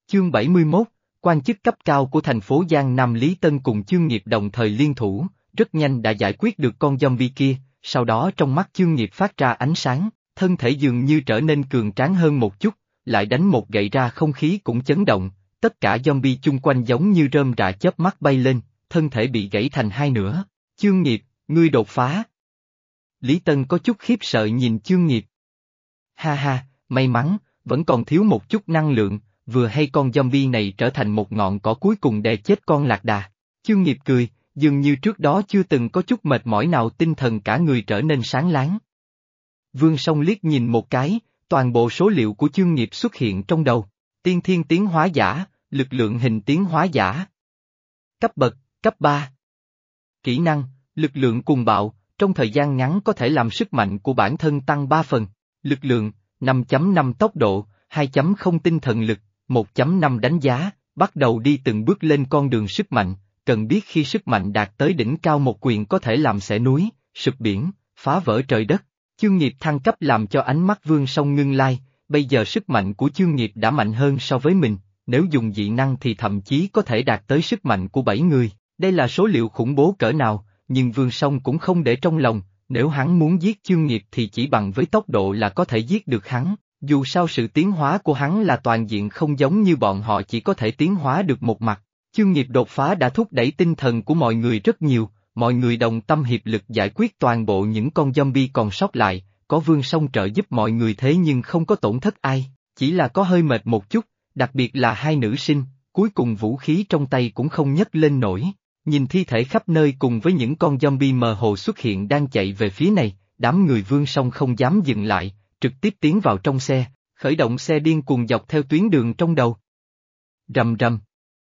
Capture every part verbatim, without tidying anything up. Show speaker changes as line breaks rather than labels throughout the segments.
Chương bảy mươi mốt, quan chức cấp cao của thành phố Giang Nam Lý Tân cùng Chương Nghiệp đồng thời liên thủ, rất nhanh đã giải quyết được con zombie kia, sau đó trong mắt Chương Nghiệp phát ra ánh sáng, thân thể dường như trở nên cường tráng hơn một chút, lại đánh một gậy ra không khí cũng chấn động, tất cả zombie chung quanh giống như rơm rạ chớp mắt bay lên, thân thể bị gãy thành hai nửa. Chương Nghiệp, ngươi đột phá. Lý Tân có chút khiếp sợ nhìn Chương Nghiệp. Ha ha, may mắn, vẫn còn thiếu một chút năng lượng, vừa hay con zombie này trở thành một ngọn cỏ cuối cùng để chết con lạc đà. Chương Nghiệp cười, dường như trước đó chưa từng có chút mệt mỏi nào, tinh thần cả người trở nên sáng láng. Vương Song liếc nhìn một cái, toàn bộ số liệu của Chương Nghiệp xuất hiện trong đầu. Tiên thiên tiến hóa giả, lực lượng hình tiến hóa giả. Cấp bậc, cấp ba. Kỹ năng, lực lượng cuồng bạo, trong thời gian ngắn có thể làm sức mạnh của bản thân tăng ba phần. Lực lượng, năm chấm năm tốc độ, hai chấm không tinh thần lực, một chấm năm đánh giá, bắt đầu đi từng bước lên con đường sức mạnh, cần biết khi sức mạnh đạt tới đỉnh cao một quyền có thể làm xẻ núi, sụp biển, phá vỡ trời đất. Chương Nghiệp thăng cấp làm cho ánh mắt Vương Song ngưng lai, bây giờ sức mạnh của Chương Nghiệp đã mạnh hơn so với mình, nếu dùng dị năng thì thậm chí có thể đạt tới sức mạnh của bảy người, đây là số liệu khủng bố cỡ nào, nhưng Vương Song cũng không để trong lòng, nếu hắn muốn giết Chương Nghiệp thì chỉ bằng với tốc độ là có thể giết được hắn, dù sao sự tiến hóa của hắn là toàn diện không giống như bọn họ chỉ có thể tiến hóa được một mặt. Chương Nghiệp đột phá đã thúc đẩy tinh thần của mọi người rất nhiều, mọi người đồng tâm hiệp lực giải quyết toàn bộ những con zombie còn sót lại, có Vương Song trợ giúp mọi người thế nhưng không có tổn thất ai, chỉ là có hơi mệt một chút, đặc biệt là hai nữ sinh, cuối cùng vũ khí trong tay cũng không nhấc lên nổi, nhìn thi thể khắp nơi cùng với những con zombie mờ hồ xuất hiện đang chạy về phía này, đám người Vương Song không dám dừng lại, trực tiếp tiến vào trong xe, khởi động xe điên cuồng dọc theo tuyến đường trong đầu. Rầm rầm.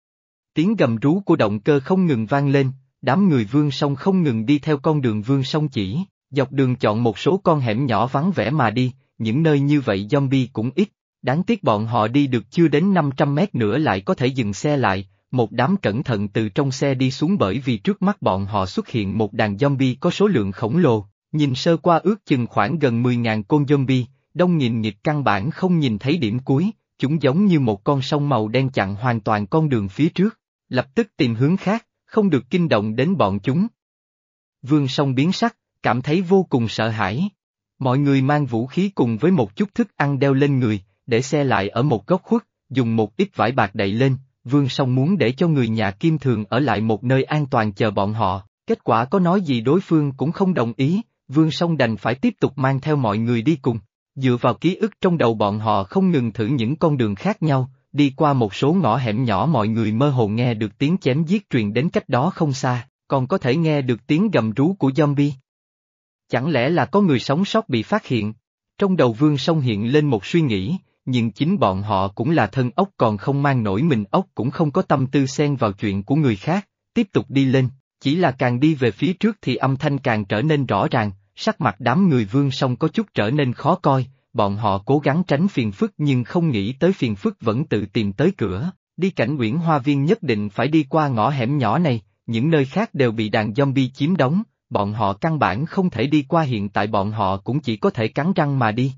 Tiếng gầm rú của động cơ không ngừng vang lên, đám người Vương Song không ngừng đi theo con đường Vương Song chỉ, dọc đường chọn một số con hẻm nhỏ vắng vẻ mà đi, những nơi như vậy zombie cũng ít, đáng tiếc bọn họ đi được chưa đến năm trăm mét nữa lại có thể dừng xe lại, một đám cẩn thận từ trong xe đi xuống bởi vì trước mắt bọn họ xuất hiện một đàn zombie có số lượng khổng lồ, nhìn sơ qua ước chừng khoảng gần mười nghìn con zombie, đông nghìn nghịt căn bản không nhìn thấy điểm cuối, chúng giống như một con sông màu đen chặn hoàn toàn con đường phía trước, lập tức tìm hướng khác, không được kinh động đến bọn chúng. Vương Song biến sắc, cảm thấy vô cùng sợ hãi. Mọi người mang vũ khí cùng với một chút thức ăn đeo lên người, để xe lại ở một góc khuất, dùng một ít vải bạc đậy lên, Vương Song muốn để cho người nhà Kim Thường ở lại một nơi an toàn chờ bọn họ, kết quả có nói gì đối phương cũng không đồng ý, Vương Song đành phải tiếp tục mang theo mọi người đi cùng. Dựa vào ký ức trong đầu bọn họ không ngừng thử những con đường khác nhau, đi qua một số ngõ hẻm nhỏ mọi người mơ hồ nghe được tiếng chém giết truyền đến cách đó không xa, còn có thể nghe được tiếng gầm rú của zombie. Chẳng lẽ là có người sống sót bị phát hiện? Trong đầu Vương Song hiện lên một suy nghĩ, nhưng chính bọn họ cũng là thân ốc còn không mang nổi mình ốc cũng không có tâm tư xen vào chuyện của người khác, tiếp tục đi lên, chỉ là càng đi về phía trước thì âm thanh càng trở nên rõ ràng, sắc mặt đám người Vương Song có chút trở nên khó coi, bọn họ cố gắng tránh phiền phức nhưng không nghĩ tới phiền phức vẫn tự tìm tới cửa, đi cảnh Uyển Hoa Viên nhất định phải đi qua ngõ hẻm nhỏ này, những nơi khác đều bị đàn zombie chiếm đóng. Bọn họ căn bản không thể đi qua, hiện tại bọn họ cũng chỉ có thể cắn răng mà đi.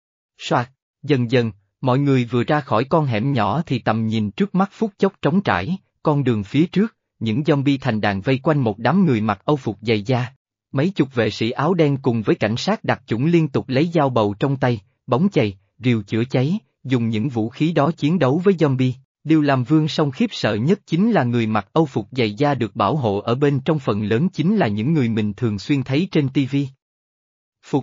Soạt, dần dần, mọi người vừa ra khỏi con hẻm nhỏ thì tầm nhìn trước mắt phút chốc trống trải, con đường phía trước, những zombie thành đàn vây quanh một đám người mặc âu phục dày da. Mấy chục vệ sĩ áo đen cùng với cảnh sát đặc chủng liên tục lấy dao bầu trong tay, bóng chày, rìu chữa cháy, dùng những vũ khí đó chiến đấu với zombie. Điều làm Vương Song khiếp sợ nhất chính là người mặc âu phục dày da được bảo hộ ở bên trong phần lớn chính là những người mình thường xuyên thấy trên ti vi. Phục.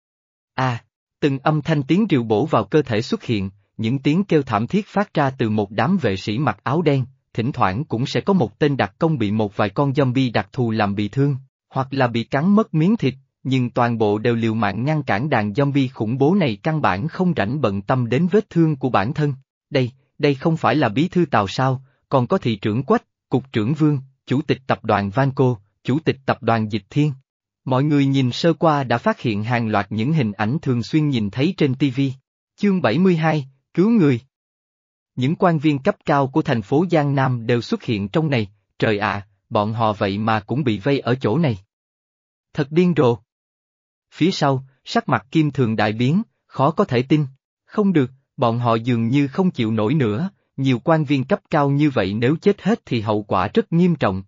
À, từng âm thanh tiếng rìu bổ vào cơ thể xuất hiện, những tiếng kêu thảm thiết phát ra từ một đám vệ sĩ mặc áo đen, thỉnh thoảng cũng sẽ có một tên đặc công bị một vài con zombie đặc thù làm bị thương, hoặc là bị cắn mất miếng thịt, nhưng toàn bộ đều liều mạng ngăn cản đàn zombie khủng bố này, căn bản không rảnh bận tâm đến vết thương của bản thân. Đây, đây không phải là bí thư Tào sao, còn có thị trưởng Quách, cục trưởng Vương, chủ tịch tập đoàn Vanco, chủ tịch tập đoàn Dịch Thiên. Mọi người nhìn sơ qua đã phát hiện hàng loạt những hình ảnh thường xuyên nhìn thấy trên ti vi. Chương bảy mươi hai, cứu người. Những quan viên cấp cao của thành phố Giang Nam đều xuất hiện trong này, trời ạ, bọn họ vậy mà cũng bị vây ở chỗ này. Thật điên rồ. Phía sau, sắc mặt Kim Thường đại biến, khó có thể tin. Không được, bọn họ dường như không chịu nổi nữa, nhiều quan viên cấp cao như vậy nếu chết hết thì hậu quả rất nghiêm trọng.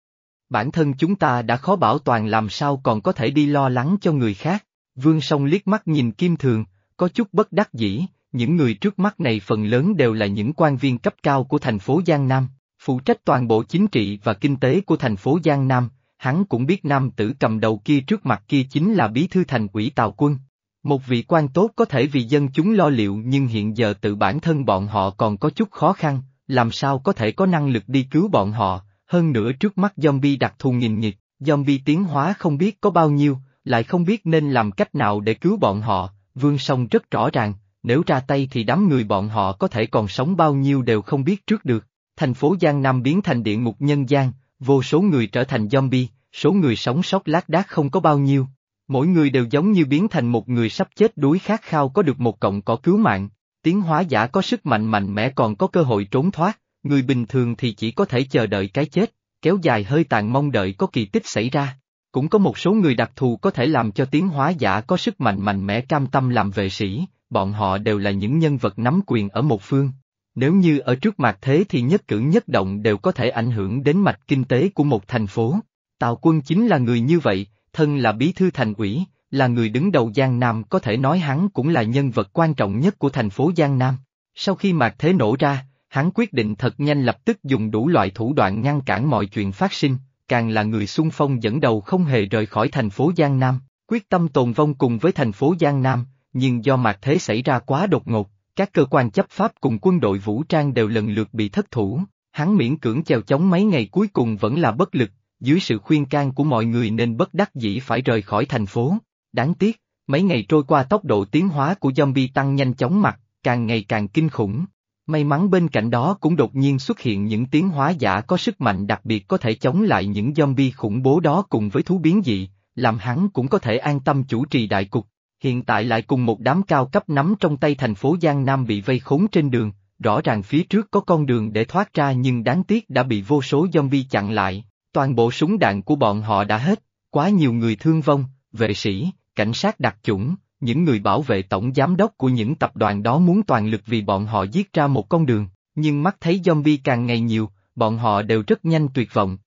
Bản thân chúng ta đã khó bảo toàn làm sao còn có thể đi lo lắng cho người khác. Vương Song liếc mắt nhìn Kim Thường, có chút bất đắc dĩ, những người trước mắt này phần lớn đều là những quan viên cấp cao của thành phố Giang Nam, phụ trách toàn bộ chính trị và kinh tế của thành phố Giang Nam, hắn cũng biết nam tử cầm đầu kia trước mặt kia chính là bí thư thành ủy Tào Quân. Một vị quan tốt có thể vì dân chúng lo liệu nhưng hiện giờ tự bản thân bọn họ còn có chút khó khăn, làm sao có thể có năng lực đi cứu bọn họ, hơn nữa trước mắt zombie đặc thù nghìn nghịch, zombie tiến hóa không biết có bao nhiêu, lại không biết nên làm cách nào để cứu bọn họ, Vương Song rất rõ ràng, nếu ra tay thì đám người bọn họ có thể còn sống bao nhiêu đều không biết trước được. Thành phố Giang Nam biến thành địa ngục nhân gian, vô số người trở thành zombie, số người sống sót lác đác không có bao nhiêu. Mỗi người đều giống như biến thành một người sắp chết đuối khát khao có được một cọng cỏ cứu mạng, tiến hóa giả có sức mạnh mạnh mẽ còn có cơ hội trốn thoát, người bình thường thì chỉ có thể chờ đợi cái chết, kéo dài hơi tàn mong đợi có kỳ tích xảy ra. Cũng có một số người đặc thù có thể làm cho tiến hóa giả có sức mạnh mạnh mẽ cam tâm làm vệ sĩ, bọn họ đều là những nhân vật nắm quyền ở một phương. Nếu như ở trước mặt thế thì nhất cử nhất động đều có thể ảnh hưởng đến mạch kinh tế của một thành phố. Tào Quân chính là người như vậy, thân là bí thư thành ủy, là người đứng đầu Giang Nam có thể nói hắn cũng là nhân vật quan trọng nhất của thành phố Giang Nam. Sau khi mạc thế nổ ra, hắn quyết định thật nhanh lập tức dùng đủ loại thủ đoạn ngăn cản mọi chuyện phát sinh, càng là người xung phong dẫn đầu không hề rời khỏi thành phố Giang Nam, quyết tâm tồn vong cùng với thành phố Giang Nam, nhưng do mạc thế xảy ra quá đột ngột, các cơ quan chấp pháp cùng quân đội vũ trang đều lần lượt bị thất thủ, hắn miễn cưỡng chèo chống mấy ngày cuối cùng vẫn là bất lực, dưới sự khuyên can của mọi người nên bất đắc dĩ phải rời khỏi thành phố. Đáng tiếc, mấy ngày trôi qua tốc độ tiến hóa của zombie tăng nhanh chóng mặt, càng ngày càng kinh khủng. May mắn bên cạnh đó cũng đột nhiên xuất hiện những tiến hóa giả có sức mạnh đặc biệt có thể chống lại những zombie khủng bố đó cùng với thú biến dị, làm hắn cũng có thể an tâm chủ trì đại cục. Hiện tại lại cùng một đám cao cấp nắm trong tay thành phố Giang Nam bị vây khốn trên đường, rõ ràng phía trước có con đường để thoát ra nhưng đáng tiếc đã bị vô số zombie chặn lại, toàn bộ súng đạn của bọn họ đã hết, quá nhiều người thương vong, vệ sĩ, cảnh sát đặc chủng, những người bảo vệ tổng giám đốc của những tập đoàn đó muốn toàn lực vì bọn họ giết ra một con đường, nhưng mắt thấy zombie càng ngày nhiều, bọn họ đều rất nhanh tuyệt vọng.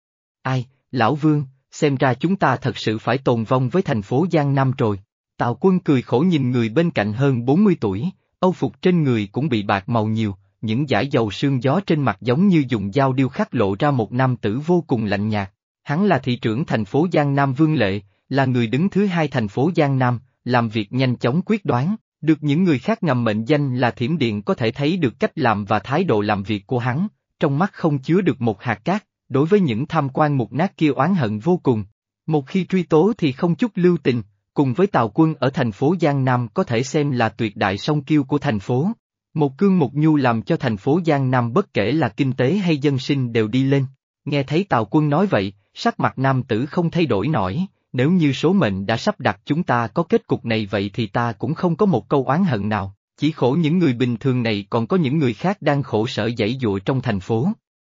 Ai, Lão Vương, xem ra chúng ta thật sự phải tồn vong với thành phố Giang Nam rồi. Tào Quân cười khổ nhìn người bên cạnh hơn bốn mươi tuổi, âu phục trên người cũng bị bạc màu nhiều, những dải dầu sương gió trên mặt giống như dùng dao điêu khắc lộ ra một nam tử vô cùng lạnh nhạt. Hắn là thị trưởng thành phố Giang Nam Vương Lệ, là người đứng thứ hai thành phố Giang Nam, làm việc nhanh chóng quyết đoán, được những người khác ngầm mệnh danh là Thiểm Điện có thể thấy được cách làm và thái độ làm việc của hắn, trong mắt không chứa được một hạt cát, đối với những tham quan mục nát kia oán hận vô cùng. Một khi truy tố thì không chút lưu tình. Cùng với Tào Quân ở thành phố Giang Nam có thể xem là tuyệt đại song kiêu của thành phố. Một cương một nhu làm cho thành phố Giang Nam bất kể là kinh tế hay dân sinh đều đi lên. Nghe thấy Tào Quân nói vậy, sắc mặt nam tử không thay đổi nổi, nếu như số mệnh đã sắp đặt chúng ta có kết cục này vậy thì ta cũng không có một câu oán hận nào, chỉ khổ những người bình thường này còn có những người khác đang khổ sở giãy giụa trong thành phố.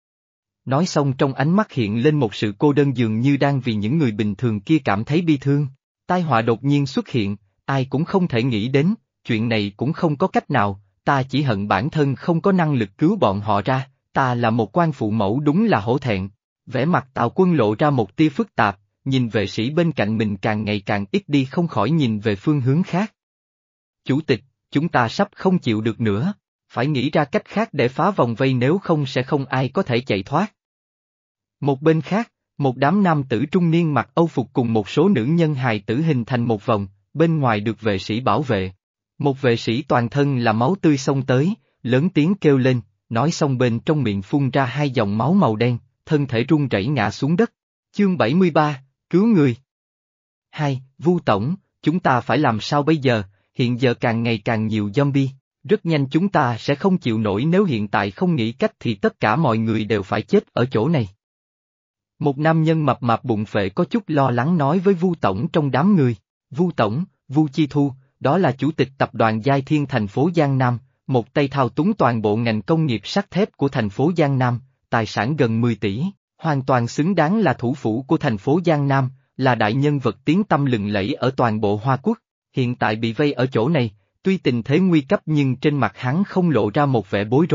Nói xong trong ánh mắt hiện lên một sự cô đơn dường như đang vì những người bình thường kia cảm thấy bi thương. Tai họa đột nhiên xuất hiện, ai cũng không thể nghĩ đến, chuyện này cũng không có cách nào, ta chỉ hận bản thân không có năng lực cứu bọn họ ra, ta là một quan phụ mẫu đúng là hổ thẹn. Vẻ mặt Tào Quân lộ ra một tia phức tạp, nhìn vệ sĩ bên cạnh mình càng ngày càng ít đi không khỏi nhìn về phương hướng khác. Chủ tịch, chúng ta sắp không chịu được nữa, phải nghĩ ra cách khác để phá vòng vây nếu không sẽ không ai có thể chạy thoát. Một bên khác, một đám nam tử trung niên mặc âu phục cùng một số nữ nhân hài tử hình thành một vòng, bên ngoài được vệ sĩ bảo vệ. Một vệ sĩ toàn thân là máu tươi xông tới, lớn tiếng kêu lên, nói xong bên trong miệng phun ra hai dòng máu màu đen, thân thể run rẩy ngã xuống đất. Chương bảy mươi ba, cứu người. Hai, Vu Tổng, chúng ta phải làm sao bây giờ, hiện giờ càng ngày càng nhiều zombie, rất nhanh chúng ta sẽ không chịu nổi nếu hiện tại không nghĩ cách thì tất cả mọi người đều phải chết ở chỗ này. Một nam nhân mập mạp bụng phệ có chút lo lắng nói với Vu Tổng trong đám người. Vu Tổng, Vu Chi Thu, đó là chủ tịch tập đoàn Giai Thiên thành phố Giang Nam, một tay thao túng toàn bộ ngành công nghiệp sắt thép của thành phố Giang Nam, tài sản gần mười tỷ, hoàn toàn xứng đáng là thủ phủ của thành phố Giang Nam, là đại nhân vật tiếng tăm lừng lẫy ở toàn bộ Hoa Quốc. Hiện tại bị vây ở chỗ này, tuy tình thế nguy cấp nhưng trên mặt hắn không lộ ra một vẻ bối rối,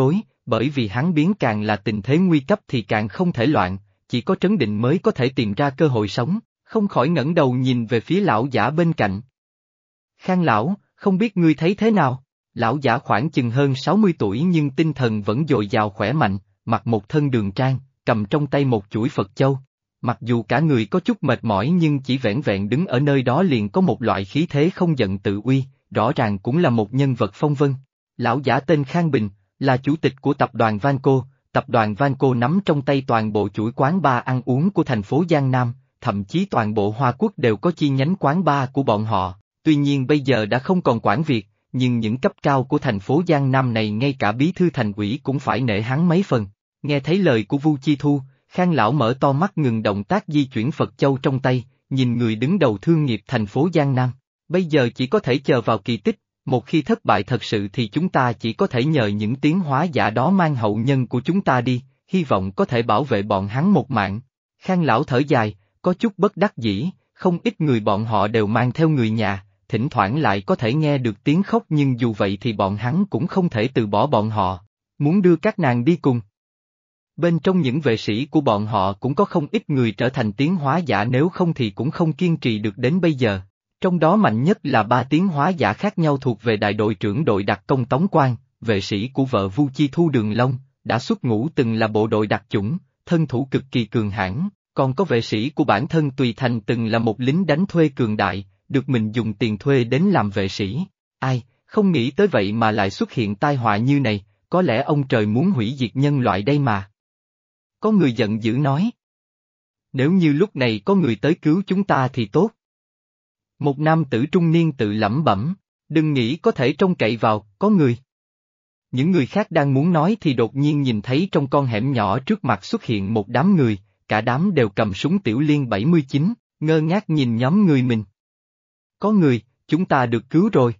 bởi vì hắn biến càng là tình thế nguy cấp thì càng không thể loạn, chỉ có trấn định mới có thể tìm ra cơ hội sống, không khỏi ngẩng đầu nhìn về phía lão giả bên cạnh. Khang lão, không biết ngươi thấy thế nào? Lão giả khoảng chừng hơn sáu mươi tuổi nhưng tinh thần vẫn dồi dào khỏe mạnh, mặc một thân đường trang, cầm trong tay một chuỗi Phật châu. Mặc dù cả người có chút mệt mỏi nhưng chỉ vẻn vẹn đứng ở nơi đó liền có một loại khí thế không giận tự uy, rõ ràng cũng là một nhân vật phong vân. Lão giả tên Khang Bình, là chủ tịch của tập đoàn Vanco, tập đoàn Vanco nắm trong tay toàn bộ chuỗi quán bar ăn uống của thành phố Giang Nam, thậm chí toàn bộ Hoa Quốc đều có chi nhánh quán bar của bọn họ. Tuy nhiên bây giờ đã không còn quản việc, nhưng những cấp cao của thành phố Giang Nam này ngay cả bí thư thành ủy cũng phải nể hắn mấy phần. Nghe thấy lời của Vu Chi Thu, Khang lão mở to mắt ngừng động tác di chuyển Phật châu trong tay, nhìn người đứng đầu thương nghiệp thành phố Giang Nam. Bây giờ chỉ có thể chờ vào kỳ tích, một khi thất bại thật sự thì chúng ta chỉ có thể nhờ những tiến hóa giả đó mang hậu nhân của chúng ta đi, hy vọng có thể bảo vệ bọn hắn một mạng. Khang lão thở dài, có chút bất đắc dĩ, không ít người bọn họ đều mang theo người nhà, thỉnh thoảng lại có thể nghe được tiếng khóc nhưng dù vậy thì bọn hắn cũng không thể từ bỏ bọn họ, muốn đưa các nàng đi cùng. Bên trong những vệ sĩ của bọn họ cũng có không ít người trở thành tiến hóa giả nếu không thì cũng không kiên trì được đến bây giờ. Trong đó mạnh nhất là ba tiến hóa giả khác nhau thuộc về đại đội trưởng đội đặc công Tống Quang, vệ sĩ của vợ Vu Chi Thu Đường Long, đã xuất ngũ từng là bộ đội đặc chủng, thân thủ cực kỳ cường hãn, còn có vệ sĩ của bản thân Tùy Thành từng là một lính đánh thuê cường đại, được mình dùng tiền thuê đến làm vệ sĩ. Ai, không nghĩ tới vậy mà lại xuất hiện tai họa như này, có lẽ ông trời muốn hủy diệt nhân loại đây mà. Có người giận dữ nói. Nếu như lúc này có người tới cứu chúng ta thì tốt. Một nam tử trung niên tự lẩm bẩm, đừng nghĩ có thể trông cậy vào, có người. Những người khác đang muốn nói thì đột nhiên nhìn thấy trong con hẻm nhỏ trước mặt xuất hiện một đám người, cả đám đều cầm súng tiểu liên bảy mươi chín, ngơ ngác nhìn nhóm người mình. Có người, chúng ta được cứu rồi.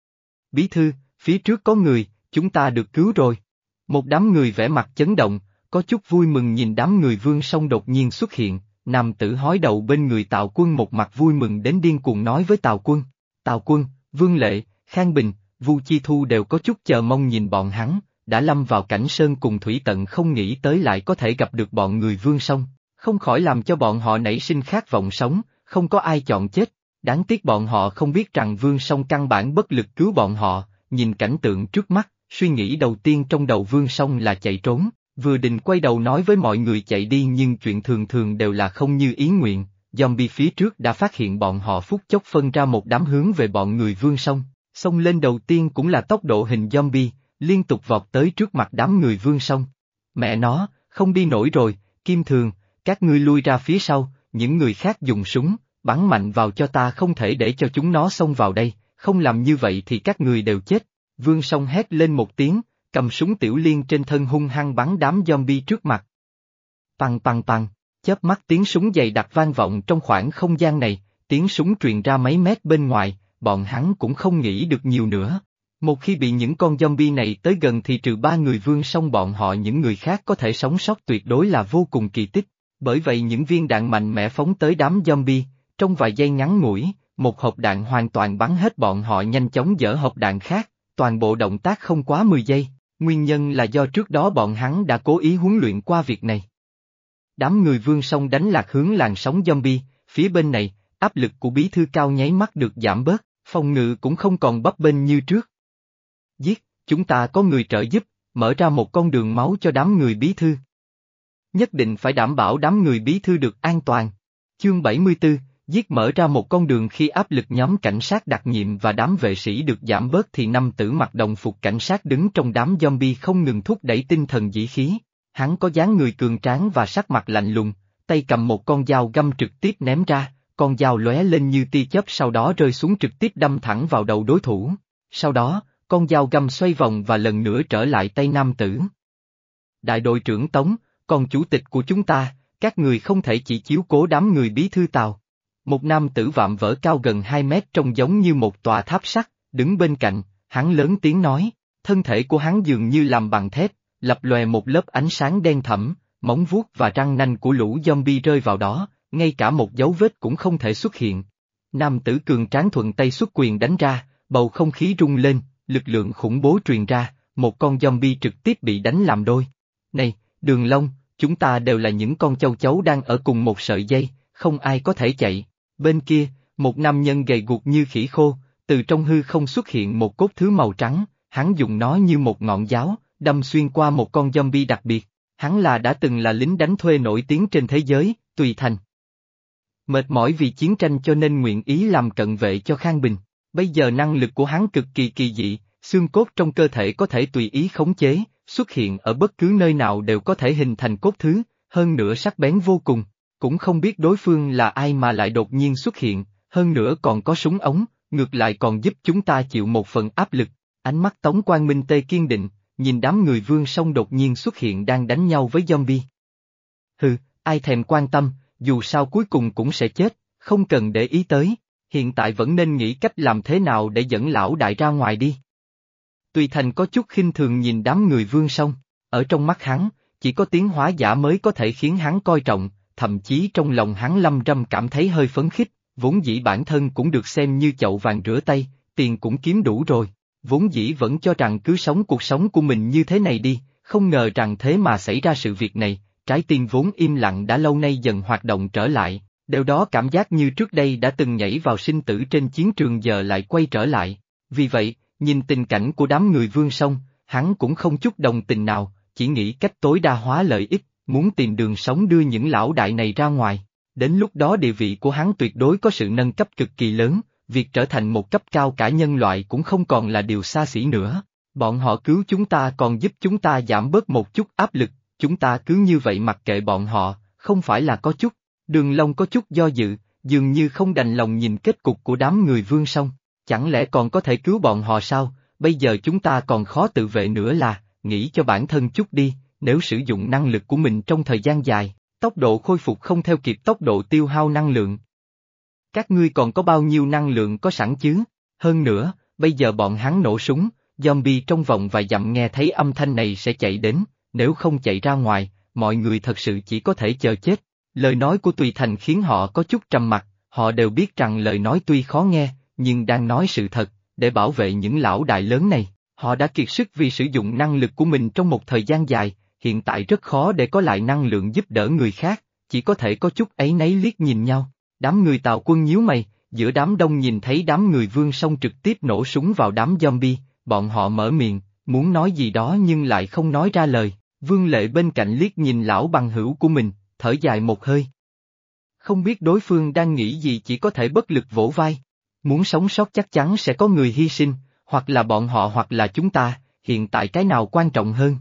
Bí thư, phía trước có người, chúng ta được cứu rồi. Một đám người vẻ mặt chấn động, có chút vui mừng nhìn đám người Vương Song đột nhiên xuất hiện. Nam tử hói đầu bên người Tào Quân một mặt vui mừng đến điên cuồng nói với Tào Quân. Tào Quân, Vương Lệ, Khang Bình, Vu Chi Thu đều có chút chờ mong nhìn bọn hắn, đã lâm vào cảnh sơn cùng thủy tận không nghĩ tới lại có thể gặp được bọn người Vương Song, không khỏi làm cho bọn họ nảy sinh khát vọng sống, không có ai chọn chết. Đáng tiếc bọn họ không biết rằng Vương Song căn bản bất lực cứu bọn họ, nhìn cảnh tượng trước mắt, suy nghĩ đầu tiên trong đầu Vương Song là chạy trốn. Vừa định quay đầu nói với mọi người chạy đi nhưng chuyện thường thường đều là không như ý nguyện, zombie phía trước đã phát hiện bọn họ phút chốc phân ra một đám hướng về bọn người Vương Song, xông lên đầu tiên cũng là tốc độ hình zombie, liên tục vọt tới trước mặt đám người Vương Song. Mẹ nó, không đi nổi rồi, Kim Thường, các ngươi lui ra phía sau, những người khác dùng súng, bắn mạnh vào cho ta không thể để cho chúng nó xông vào đây, không làm như vậy thì các người đều chết. Vương Song hét lên một tiếng, cầm súng tiểu liên trên thân hung hăng bắn đám zombie trước mặt. Păng păng păng, chớp mắt tiếng súng dày đặc vang vọng trong khoảng không gian này, tiếng súng truyền ra mấy mét bên ngoài, bọn hắn cũng không nghĩ được nhiều nữa. Một khi bị những con zombie này tới gần thì trừ ba người Vương Song bọn họ những người khác có thể sống sót tuyệt đối là vô cùng kỳ tích, bởi vậy những viên đạn mạnh mẽ phóng tới đám zombie, trong vài giây ngắn ngủi, một hộp đạn hoàn toàn bắn hết bọn họ nhanh chóng dỡ hộp đạn khác, toàn bộ động tác không quá mười giây. Nguyên nhân là do trước đó bọn hắn đã cố ý huấn luyện qua việc này. Đám người Vương Song đánh lạc hướng làn sóng zombie, phía bên này, áp lực của bí thư cao nháy mắt được giảm bớt, phòng ngự cũng không còn bấp bênh như trước. Giết, chúng ta có người trợ giúp, mở ra một con đường máu cho đám người bí thư. Nhất định phải đảm bảo đám người bí thư được an toàn. Chương bảy mươi tư, giết mở ra một con đường khi áp lực nhóm cảnh sát đặc nhiệm và đám vệ sĩ được giảm bớt thì năm tử mặc đồng phục cảnh sát đứng trong đám zombie không ngừng thúc đẩy tinh thần dĩ khí. Hắn có dáng người cường tráng và sắc mặt lạnh lùng, tay cầm một con dao găm trực tiếp ném ra, con dao lóe lên như tia chớp sau đó rơi xuống trực tiếp đâm thẳng vào đầu đối thủ. Sau đó, con dao găm xoay vòng và lần nữa trở lại tay nam tử. Đại đội trưởng Tống, còn chủ tịch của chúng ta, các người không thể chỉ chiếu cố đám người bí thư Tào. Một nam tử vạm vỡ cao gần hai mét trông giống như một tòa tháp sắt, đứng bên cạnh, hắn lớn tiếng nói, thân thể của hắn dường như làm bằng thép, lập lòe một lớp ánh sáng đen thẫm, móng vuốt và răng nanh của lũ zombie rơi vào đó, ngay cả một dấu vết cũng không thể xuất hiện. Nam tử cường tráng thuận tay xuất quyền đánh ra, bầu không khí rung lên, lực lượng khủng bố truyền ra, một con zombie trực tiếp bị đánh làm đôi. Này, Đường Long, chúng ta đều là những con châu chấu đang ở cùng một sợi dây, không ai có thể chạy. Bên kia, một nam nhân gầy guộc như khỉ khô, từ trong hư không xuất hiện một cốt thứ màu trắng, hắn dùng nó như một ngọn giáo, đâm xuyên qua một con zombie đặc biệt. Hắn là đã từng là lính đánh thuê nổi tiếng trên thế giới, Tùy Thành. Mệt mỏi vì chiến tranh cho nên nguyện ý làm cận vệ cho Khang Bình. Bây giờ năng lực của hắn cực kỳ kỳ dị, xương cốt trong cơ thể có thể tùy ý khống chế, xuất hiện ở bất cứ nơi nào đều có thể hình thành cốt thứ, hơn nữa sắc bén vô cùng. Cũng không biết đối phương là ai mà lại đột nhiên xuất hiện, hơn nữa còn có súng ống, ngược lại còn giúp chúng ta chịu một phần áp lực. Ánh mắt Tống Quang Minh Tê kiên định, nhìn đám người Vương Song đột nhiên xuất hiện đang đánh nhau với zombie. Hừ, ai thèm quan tâm, dù sao cuối cùng cũng sẽ chết, không cần để ý tới, hiện tại vẫn nên nghĩ cách làm thế nào để dẫn lão đại ra ngoài đi. Tùy Thành có chút khinh thường nhìn đám người Vương Song, ở trong mắt hắn, chỉ có tiến hóa giả mới có thể khiến hắn coi trọng, thậm chí trong lòng hắn lâm râm cảm thấy hơi phấn khích, vốn dĩ bản thân cũng được xem như chậu vàng rửa tay, tiền cũng kiếm đủ rồi. Vốn dĩ vẫn cho rằng cứ sống cuộc sống của mình như thế này đi, không ngờ rằng thế mà xảy ra sự việc này, trái tim vốn im lặng đã lâu nay dần hoạt động trở lại, điều đó cảm giác như trước đây đã từng nhảy vào sinh tử trên chiến trường giờ lại quay trở lại. Vì vậy, nhìn tình cảnh của đám người Vương Song, hắn cũng không chút đồng tình nào, chỉ nghĩ cách tối đa hóa lợi ích, muốn tìm đường sống đưa những lão đại này ra ngoài. Đến lúc đó địa vị của hắn tuyệt đối có sự nâng cấp cực kỳ lớn. Việc trở thành một cấp cao cả nhân loại cũng không còn là điều xa xỉ nữa. Bọn họ cứu chúng ta còn giúp chúng ta giảm bớt một chút áp lực, chúng ta cứ như vậy mặc kệ bọn họ, không phải là có chút. Đường Long có chút do dự, dường như không đành lòng nhìn kết cục của đám người Vương Song. Chẳng lẽ còn có thể cứu bọn họ sao? Bây giờ chúng ta còn khó tự vệ nữa là, nghĩ cho bản thân chút đi, nếu sử dụng năng lực của mình trong thời gian dài, tốc độ khôi phục không theo kịp tốc độ tiêu hao năng lượng. Các ngươi còn có bao nhiêu năng lượng có sẵn chứ? Hơn nữa, bây giờ bọn hắn nổ súng, zombie trong vòng vài dặm nghe thấy âm thanh này sẽ chạy đến, nếu không chạy ra ngoài, mọi người thật sự chỉ có thể chờ chết. Lời nói của Tùy Thành khiến họ có chút trầm mặc, họ đều biết rằng lời nói tuy khó nghe, nhưng đang nói sự thật, để bảo vệ những lão đại lớn này, họ đã kiệt sức vì sử dụng năng lực của mình trong một thời gian dài, hiện tại rất khó để có lại năng lượng giúp đỡ người khác, chỉ có thể có chút áy náy liếc nhìn nhau. Đám người Tào Quân nhíu mày, giữa đám đông nhìn thấy đám người Vương Song trực tiếp nổ súng vào đám zombie, bọn họ mở miệng, muốn nói gì đó nhưng lại không nói ra lời. Vương Lệ bên cạnh liếc nhìn lão bằng hữu của mình, thở dài một hơi. Không biết đối phương đang nghĩ gì, chỉ có thể bất lực vỗ vai. Muốn sống sót chắc chắn sẽ có người hy sinh, hoặc là bọn họ hoặc là chúng ta, hiện tại cái nào quan trọng hơn?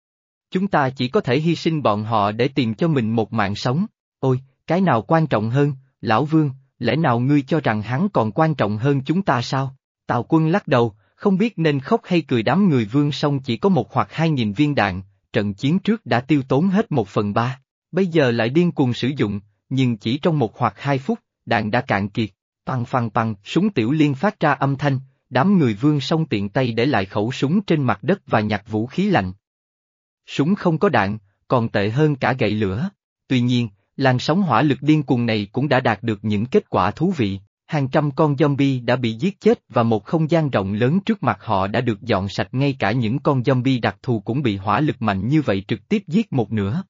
Chúng ta chỉ có thể hy sinh bọn họ để tìm cho mình một mạng sống. Ôi, cái nào quan trọng hơn? Lão Vương, lẽ nào ngươi cho rằng hắn còn quan trọng hơn chúng ta sao? Tào Quân lắc đầu, không biết nên khóc hay cười. Đám người Vương Song chỉ có một hoặc hai nghìn viên đạn, trận chiến trước đã tiêu tốn hết một phần ba, bây giờ lại điên cuồng sử dụng, nhưng chỉ trong một hoặc hai phút, đạn đã cạn kiệt. Păng păng păng, súng tiểu liên phát ra âm thanh, đám người Vương Song tiện tay để lại khẩu súng trên mặt đất và nhặt vũ khí lạnh. Súng không có đạn, còn tệ hơn cả gậy lửa. Tuy nhiên, làn sóng hỏa lực điên cuồng này cũng đã đạt được những kết quả thú vị, hàng trăm con zombie đã bị giết chết và một không gian rộng lớn trước mặt họ đã được dọn sạch, ngay cả những con zombie đặc thù cũng bị hỏa lực mạnh như vậy trực tiếp giết một nửa.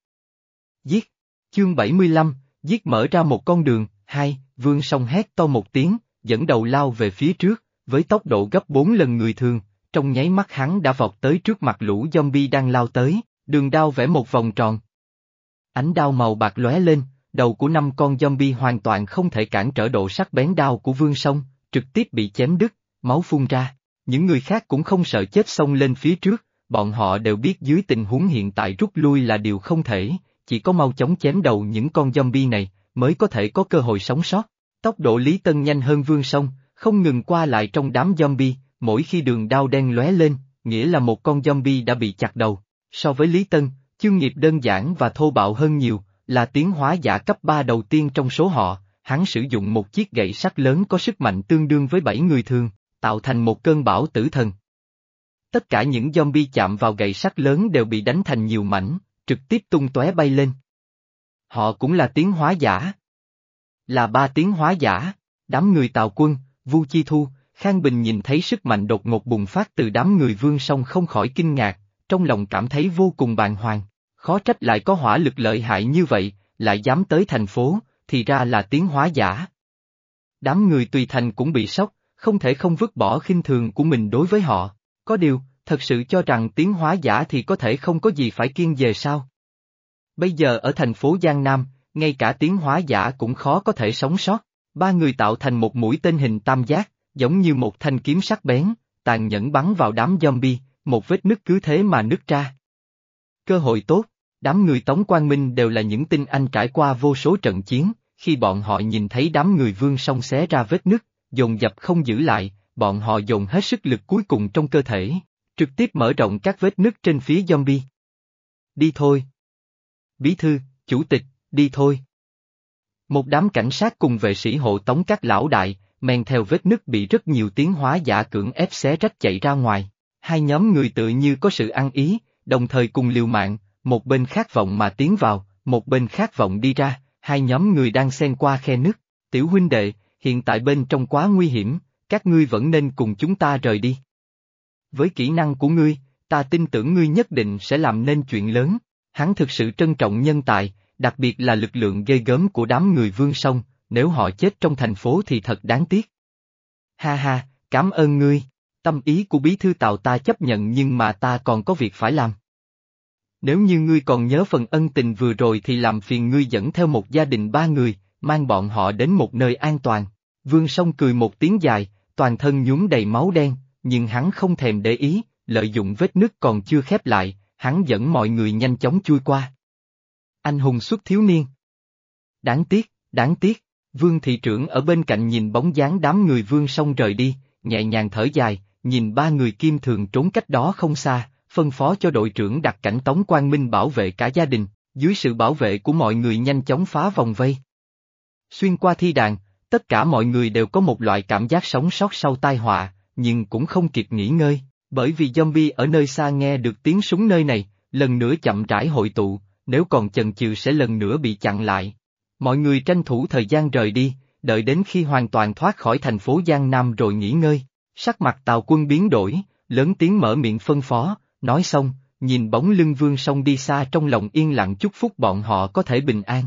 Giết! Chương bảy mươi lăm, giết mở ra một con đường. Hai, Vương Song hét to một tiếng, dẫn đầu lao về phía trước, với tốc độ gấp bốn lần người thường, trong nháy mắt hắn đã vọt tới trước mặt lũ zombie đang lao tới, đường đao vẽ một vòng tròn. Ánh đao màu bạc lóe lên, đầu của năm con zombie hoàn toàn không thể cản trở độ sắc bén đao của Vương Song, trực tiếp bị chém đứt, máu phun ra. Những người khác cũng không sợ chết xông lên phía trước, bọn họ đều biết dưới tình huống hiện tại rút lui là điều không thể, chỉ có mau chóng chém đầu những con zombie này, mới có thể có cơ hội sống sót. Tốc độ Lý Tân nhanh hơn Vương Song, không ngừng qua lại trong đám zombie, mỗi khi đường đao đen lóe lên, nghĩa là một con zombie đã bị chặt đầu. So với Lý Tân, Chương Nghiệp đơn giản và thô bạo hơn nhiều, là tiến hóa giả cấp ba đầu tiên trong số họ, hắn sử dụng một chiếc gậy sắt lớn có sức mạnh tương đương với bảy người thường, tạo thành một cơn bão tử thần. Tất cả những zombie chạm vào gậy sắt lớn đều bị đánh thành nhiều mảnh, trực tiếp tung tóe bay lên. Họ cũng là tiến hóa giả. Là ba tiến hóa giả, đám người Tào Quân, Vu Chi Thu, Khang Bình nhìn thấy sức mạnh đột ngột bùng phát từ đám người Vương Song không khỏi kinh ngạc, trong lòng cảm thấy vô cùng bàng hoàng. Khó trách lại có hỏa lực lợi hại như vậy, lại dám tới thành phố, thì ra là tiến hóa giả. Đám người Tùy Thành cũng bị sốc, không thể không vứt bỏ khinh thường của mình đối với họ. Có điều, thật sự cho rằng tiến hóa giả thì có thể không có gì phải kiêng dè sao? Bây giờ ở thành phố Giang Nam, ngay cả tiến hóa giả cũng khó có thể sống sót. Ba người tạo thành một mũi tên hình tam giác, giống như một thanh kiếm sắc bén, tàn nhẫn bắn vào đám zombie, một vết nứt cứ thế mà nứt ra. Cơ hội tốt, đám người Tống Quang Minh đều là những tinh anh trải qua vô số trận chiến, khi bọn họ nhìn thấy đám người Vương Song xé ra vết nứt, dồn dập không giữ lại, bọn họ dồn hết sức lực cuối cùng trong cơ thể, trực tiếp mở rộng các vết nứt trên phía zombie. Đi thôi. Bí thư, chủ tịch, đi thôi. Một đám cảnh sát cùng vệ sĩ hộ tống các lão đại, men theo vết nứt bị rất nhiều tiến hóa giả cưỡng ép xé rách chạy ra ngoài. Hai nhóm người tự như có sự ăn ý, đồng thời cùng liều mạng, một bên khát vọng mà tiến vào, một bên khát vọng đi ra, hai nhóm người đang xen qua khe nứt. Tiểu huynh đệ, hiện tại bên trong quá nguy hiểm, các ngươi vẫn nên cùng chúng ta rời đi. Với kỹ năng của ngươi, ta tin tưởng ngươi nhất định sẽ làm nên chuyện lớn. Hắn thực sự trân trọng nhân tài, đặc biệt là lực lượng ghê gớm của đám người Vương Song, nếu họ chết trong thành phố thì thật đáng tiếc. Ha ha, cảm ơn ngươi, tâm ý của bí thư Tào ta chấp nhận nhưng mà ta còn có việc phải làm. Nếu như ngươi còn nhớ phần ân tình vừa rồi thì làm phiền ngươi dẫn theo một gia đình ba người, mang bọn họ đến một nơi an toàn. Vương Song cười một tiếng dài, toàn thân nhuốm đầy máu đen, nhưng hắn không thèm để ý, lợi dụng vết nứt còn chưa khép lại, hắn dẫn mọi người nhanh chóng chui qua. Anh hùng xuất thiếu niên. Đáng tiếc, đáng tiếc, Vương thị trưởng ở bên cạnh nhìn bóng dáng đám người Vương Song rời đi, nhẹ nhàng thở dài, nhìn ba người Kim Thường trốn cách đó không xa, phân phó cho đội trưởng đặt cảnh Tống Quang Minh bảo vệ cả gia đình, dưới sự bảo vệ của mọi người nhanh chóng phá vòng vây. Xuyên qua thi đàn, tất cả mọi người đều có một loại cảm giác sống sót sau tai họa, nhưng cũng không kịp nghỉ ngơi, bởi vì zombie ở nơi xa nghe được tiếng súng nơi này, lần nữa chậm rãi hội tụ, nếu còn chần chừ sẽ lần nữa bị chặn lại. Mọi người tranh thủ thời gian rời đi, đợi đến khi hoàn toàn thoát khỏi thành phố Giang Nam rồi nghỉ ngơi. Sắc mặt Tào Quân biến đổi, lớn tiếng mở miệng phân phó, nói xong, nhìn bóng lưng Vương Song đi xa trong lòng yên lặng chúc phúc bọn họ có thể bình an.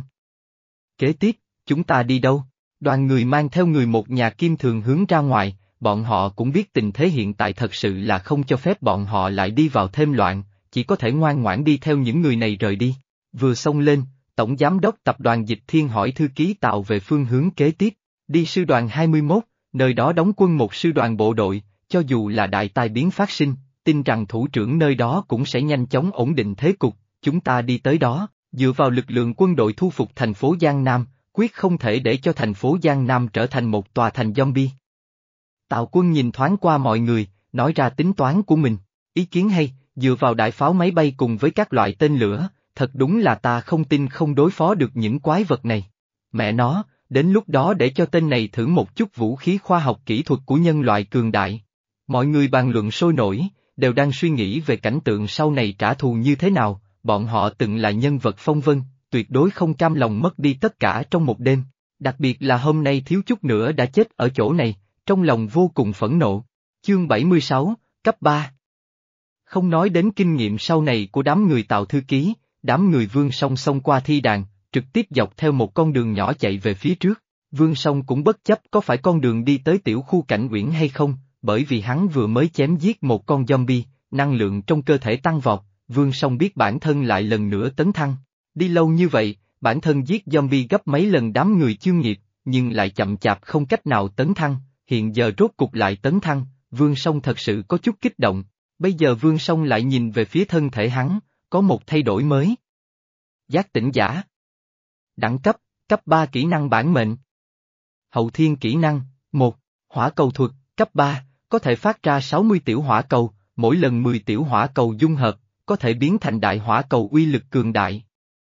Kế tiếp, chúng ta đi đâu? Đoàn người mang theo người một nhà Kim Thường hướng ra ngoài, bọn họ cũng biết tình thế hiện tại thật sự là không cho phép bọn họ lại đi vào thêm loạn, chỉ có thể ngoan ngoãn đi theo những người này rời đi. Vừa xông lên, Tổng Giám đốc Tập đoàn Dịch Thiên hỏi thư ký Tào về phương hướng kế tiếp, đi sư đoàn hai mươi mốt, nơi đó đóng quân một sư đoàn bộ đội, cho dù là đại tai biến phát sinh, tin rằng thủ trưởng nơi đó cũng sẽ nhanh chóng ổn định thế cục, chúng ta đi tới đó, dựa vào lực lượng quân đội thu phục thành phố Giang Nam, quyết không thể để cho thành phố Giang Nam trở thành một tòa thành zombie. Tào Quân nhìn thoáng qua mọi người, nói ra tính toán của mình, ý kiến hay, dựa vào đại pháo máy bay cùng với các loại tên lửa, thật đúng là ta không tin không đối phó được những quái vật này. Mẹ nó, đến lúc đó để cho tên này thử một chút vũ khí khoa học kỹ thuật của nhân loại cường đại. Mọi người bàn luận sôi nổi, đều đang suy nghĩ về cảnh tượng sau này trả thù như thế nào, bọn họ từng là nhân vật phong vân, tuyệt đối không cam lòng mất đi tất cả trong một đêm, đặc biệt là hôm nay thiếu chút nữa đã chết ở chỗ này, trong lòng vô cùng phẫn nộ. Chương bảy mươi sáu, cấp ba. Không nói đến kinh nghiệm sau này của đám người Tào thư ký, đám người Vương Song xông qua thi đàn, trực tiếp dọc theo một con đường nhỏ chạy về phía trước. Vương Song cũng bất chấp có phải con đường đi tới tiểu khu cảnh uyển hay không, bởi vì hắn vừa mới chém giết một con zombie, năng lượng trong cơ thể tăng vọt, Vương Song biết bản thân lại lần nữa tấn thăng. Đi lâu như vậy, bản thân giết zombie gấp mấy lần đám người chuyên nghiệp, nhưng lại chậm chạp không cách nào tấn thăng, hiện giờ rốt cục lại tấn thăng, Vương Song thật sự có chút kích động. Bây giờ Vương Song lại nhìn về phía thân thể hắn, có một thay đổi mới. Giác tỉnh giả. Đẳng cấp, cấp ba kỹ năng bản mệnh. Hậu thiên kỹ năng, một, hỏa cầu thuật, cấp ba, có thể phát ra sáu mươi tiểu hỏa cầu, mỗi lần mười tiểu hỏa cầu dung hợp, có thể biến thành đại hỏa cầu uy lực cường đại.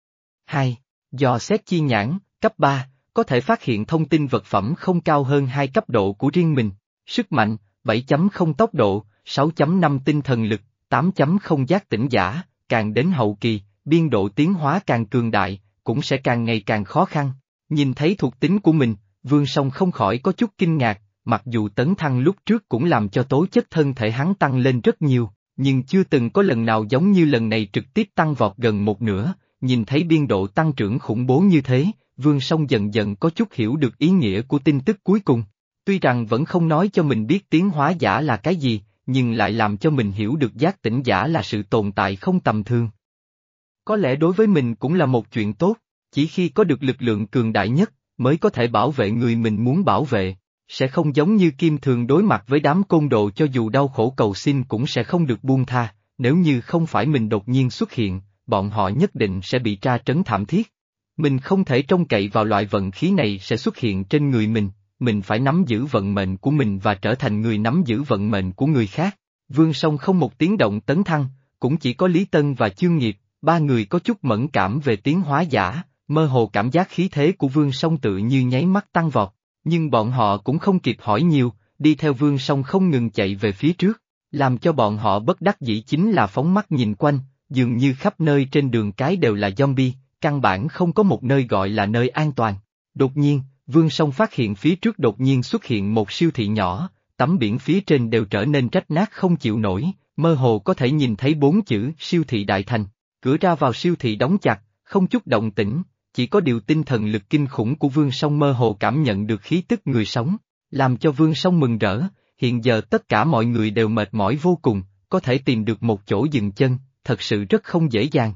hai. Dò xét chi nhãn, cấp ba, có thể phát hiện thông tin vật phẩm không cao hơn hai cấp độ của riêng mình, sức mạnh, bảy chấm không tốc độ, sáu chấm năm tinh thần lực, tám chấm không giác tỉnh giả, càng đến hậu kỳ, biên độ tiến hóa càng cường đại, cũng sẽ càng ngày càng khó khăn. Nhìn thấy thuộc tính của mình, Vương Song không khỏi có chút kinh ngạc, mặc dù tấn thăng lúc trước cũng làm cho tố chất thân thể hắn tăng lên rất nhiều, nhưng chưa từng có lần nào giống như lần này trực tiếp tăng vọt gần một nửa, nhìn thấy biên độ tăng trưởng khủng bố như thế, Vương Song dần dần có chút hiểu được ý nghĩa của tin tức cuối cùng. Tuy rằng vẫn không nói cho mình biết tiến hóa giả là cái gì, nhưng lại làm cho mình hiểu được giác tỉnh giả là sự tồn tại không tầm thường. Có lẽ đối với mình cũng là một chuyện tốt, chỉ khi có được lực lượng cường đại nhất, mới có thể bảo vệ người mình muốn bảo vệ, sẽ không giống như Kim Thường đối mặt với đám côn đồ cho dù đau khổ cầu xin cũng sẽ không được buông tha, nếu như không phải mình đột nhiên xuất hiện, bọn họ nhất định sẽ bị tra trấn thảm thiết. Mình không thể trông cậy vào loại vận khí này sẽ xuất hiện trên người mình, mình phải nắm giữ vận mệnh của mình và trở thành người nắm giữ vận mệnh của người khác. Vương Song không một tiếng động tấn thăng, cũng chỉ có Lý Tân và Chương Nghiệp, ba người có chút mẫn cảm về tiến hóa giả, mơ hồ cảm giác khí thế của Vương Song tự như nháy mắt tăng vọt, nhưng bọn họ cũng không kịp hỏi nhiều, đi theo Vương Song không ngừng chạy về phía trước, làm cho bọn họ bất đắc dĩ chính là phóng mắt nhìn quanh, dường như khắp nơi trên đường cái đều là zombie, căn bản không có một nơi gọi là nơi an toàn. Đột nhiên, Vương Song phát hiện phía trước đột nhiên xuất hiện một siêu thị nhỏ, tấm biển phía trên đều trở nên rách nát không chịu nổi, mơ hồ có thể nhìn thấy bốn chữ siêu thị Đại Thành, cửa ra vào siêu thị đóng chặt, không chút động tĩnh, chỉ có điều tinh thần lực kinh khủng của Vương Song mơ hồ cảm nhận được khí tức người sống, làm cho Vương Song mừng rỡ, hiện giờ tất cả mọi người đều mệt mỏi vô cùng, có thể tìm được một chỗ dừng chân, thật sự rất không dễ dàng.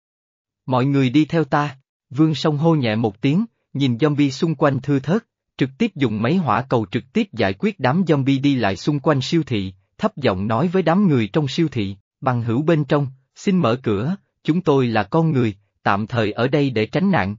Mọi người đi theo ta, Vương Song hô nhẹ một tiếng, nhìn zombie xung quanh thưa thớt, trực tiếp dùng máy hỏa cầu trực tiếp giải quyết đám zombie đi lại xung quanh siêu thị, thấp giọng nói với đám người trong siêu thị, bằng hữu bên trong, xin mở cửa, chúng tôi là con người, tạm thời ở đây để tránh nạn.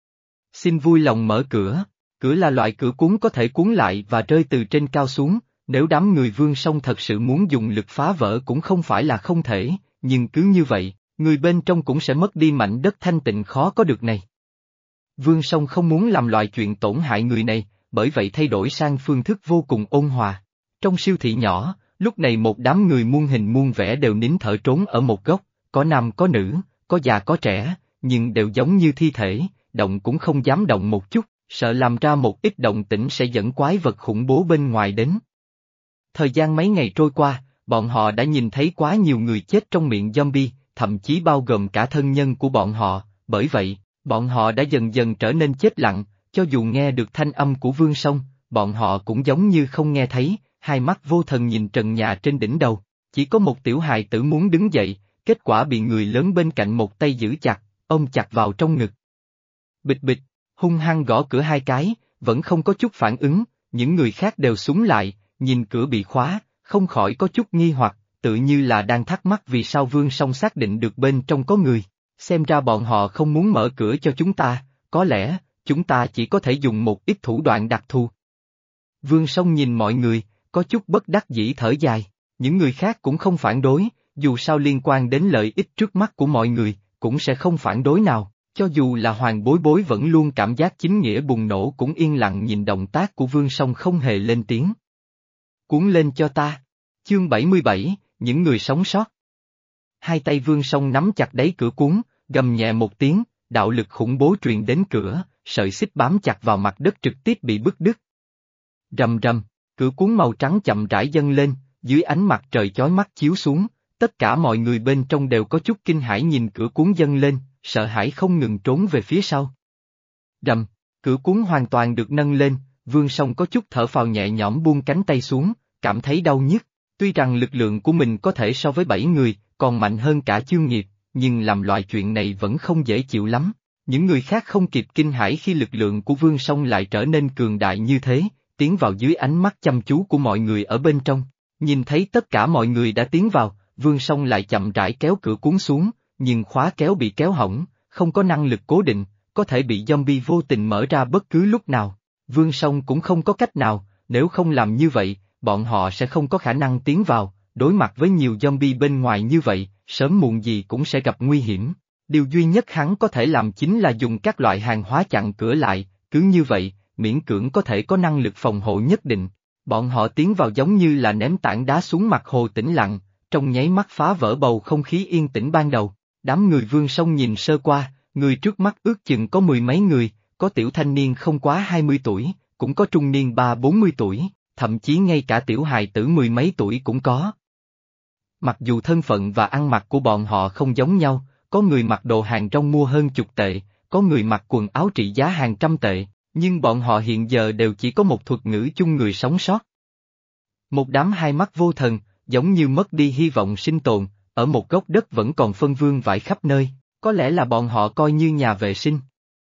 Xin vui lòng mở cửa, cửa là loại cửa cuốn có thể cuốn lại và rơi từ trên cao xuống, nếu đám người Vương Song thật sự muốn dùng lực phá vỡ cũng không phải là không thể, nhưng cứ như vậy, người bên trong cũng sẽ mất đi mảnh đất thanh tịnh khó có được này. Vương Song không muốn làm loại chuyện tổn hại người này, bởi vậy thay đổi sang phương thức vô cùng ôn hòa. Trong siêu thị nhỏ, lúc này một đám người muôn hình muôn vẻ đều nín thở trốn ở một góc, có nam có nữ, có già có trẻ, nhưng đều giống như thi thể, động cũng không dám động một chút, sợ làm ra một ít động tĩnh sẽ dẫn quái vật khủng bố bên ngoài đến. Thời gian mấy ngày trôi qua, bọn họ đã nhìn thấy quá nhiều người chết trong miệng zombie, thậm chí bao gồm cả thân nhân của bọn họ, bởi vậy, bọn họ đã dần dần trở nên chết lặng, cho dù nghe được thanh âm của Vương Song, bọn họ cũng giống như không nghe thấy, hai mắt vô thần nhìn trần nhà trên đỉnh đầu, chỉ có một tiểu hài tử muốn đứng dậy, kết quả bị người lớn bên cạnh một tay giữ chặt, ôm chặt vào trong ngực. Bịch bịch, hung hăng gõ cửa hai cái, vẫn không có chút phản ứng, những người khác đều súng lại, nhìn cửa bị khóa, không khỏi có chút nghi hoặc, tự như là đang thắc mắc vì sao Vương Song xác định được bên trong có người, xem ra bọn họ không muốn mở cửa cho chúng ta, có lẽ, chúng ta chỉ có thể dùng một ít thủ đoạn đặc thù. Vương Song nhìn mọi người, có chút bất đắc dĩ thở dài, những người khác cũng không phản đối, dù sao liên quan đến lợi ích trước mắt của mọi người, cũng sẽ không phản đối nào, cho dù là Hoàng Bối Bối vẫn luôn cảm giác chính nghĩa bùng nổ cũng yên lặng nhìn động tác của Vương Song không hề lên tiếng. Cuốn lên cho ta. Chương bảy mươi bảy, những người sống sót. Hai tay Vương Song nắm chặt đáy cửa cuốn, gầm nhẹ một tiếng, đạo lực khủng bố truyền đến cửa, sợi xích bám chặt vào mặt đất trực tiếp bị bứt đứt. Rầm rầm, cửa cuốn màu trắng chậm rãi dâng lên, dưới ánh mặt trời chói mắt chiếu xuống, tất cả mọi người bên trong đều có chút kinh hãi nhìn cửa cuốn dâng lên, sợ hãi không ngừng trốn về phía sau. Rầm, cửa cuốn hoàn toàn được nâng lên, Vương Song có chút thở phào nhẹ nhõm buông cánh tay xuống, cảm thấy đau nhức, tuy rằng lực lượng của mình có thể so với bảy người, còn mạnh hơn cả Chương Nghiệp, nhưng làm loại chuyện này vẫn không dễ chịu lắm. Những người khác không kịp kinh hãi khi lực lượng của Vương Song lại trở nên cường đại như thế, tiến vào dưới ánh mắt chăm chú của mọi người ở bên trong. Nhìn thấy tất cả mọi người đã tiến vào, Vương Song lại chậm rãi kéo cửa cuốn xuống, nhưng khóa kéo bị kéo hỏng, không có năng lực cố định, có thể bị zombie vô tình mở ra bất cứ lúc nào. Vương Song cũng không có cách nào, nếu không làm như vậy, bọn họ sẽ không có khả năng tiến vào, đối mặt với nhiều zombie bên ngoài như vậy, sớm muộn gì cũng sẽ gặp nguy hiểm. Điều duy nhất hắn có thể làm chính là dùng các loại hàng hóa chặn cửa lại, cứ như vậy, miễn cưỡng có thể có năng lực phòng hộ nhất định. Bọn họ tiến vào giống như là ném tảng đá xuống mặt hồ tĩnh lặng, trong nháy mắt phá vỡ bầu không khí yên tĩnh ban đầu. Đám người Vương Song nhìn sơ qua, người trước mắt ước chừng có mười mấy người, có tiểu thanh niên không quá hai mươi tuổi, cũng có trung niên ba bốn mươi tuổi, thậm chí ngay cả tiểu hài tử mười mấy tuổi cũng có. Mặc dù thân phận và ăn mặc của bọn họ không giống nhau, có người mặc đồ hàng rong mua hơn chục tệ, có người mặc quần áo trị giá hàng trăm tệ, nhưng bọn họ hiện giờ đều chỉ có một thuật ngữ chung người sống sót. Một đám hai mắt vô thần, giống như mất đi hy vọng sinh tồn, ở một góc đất vẫn còn phân vương vãi khắp nơi, có lẽ là bọn họ coi như nhà vệ sinh.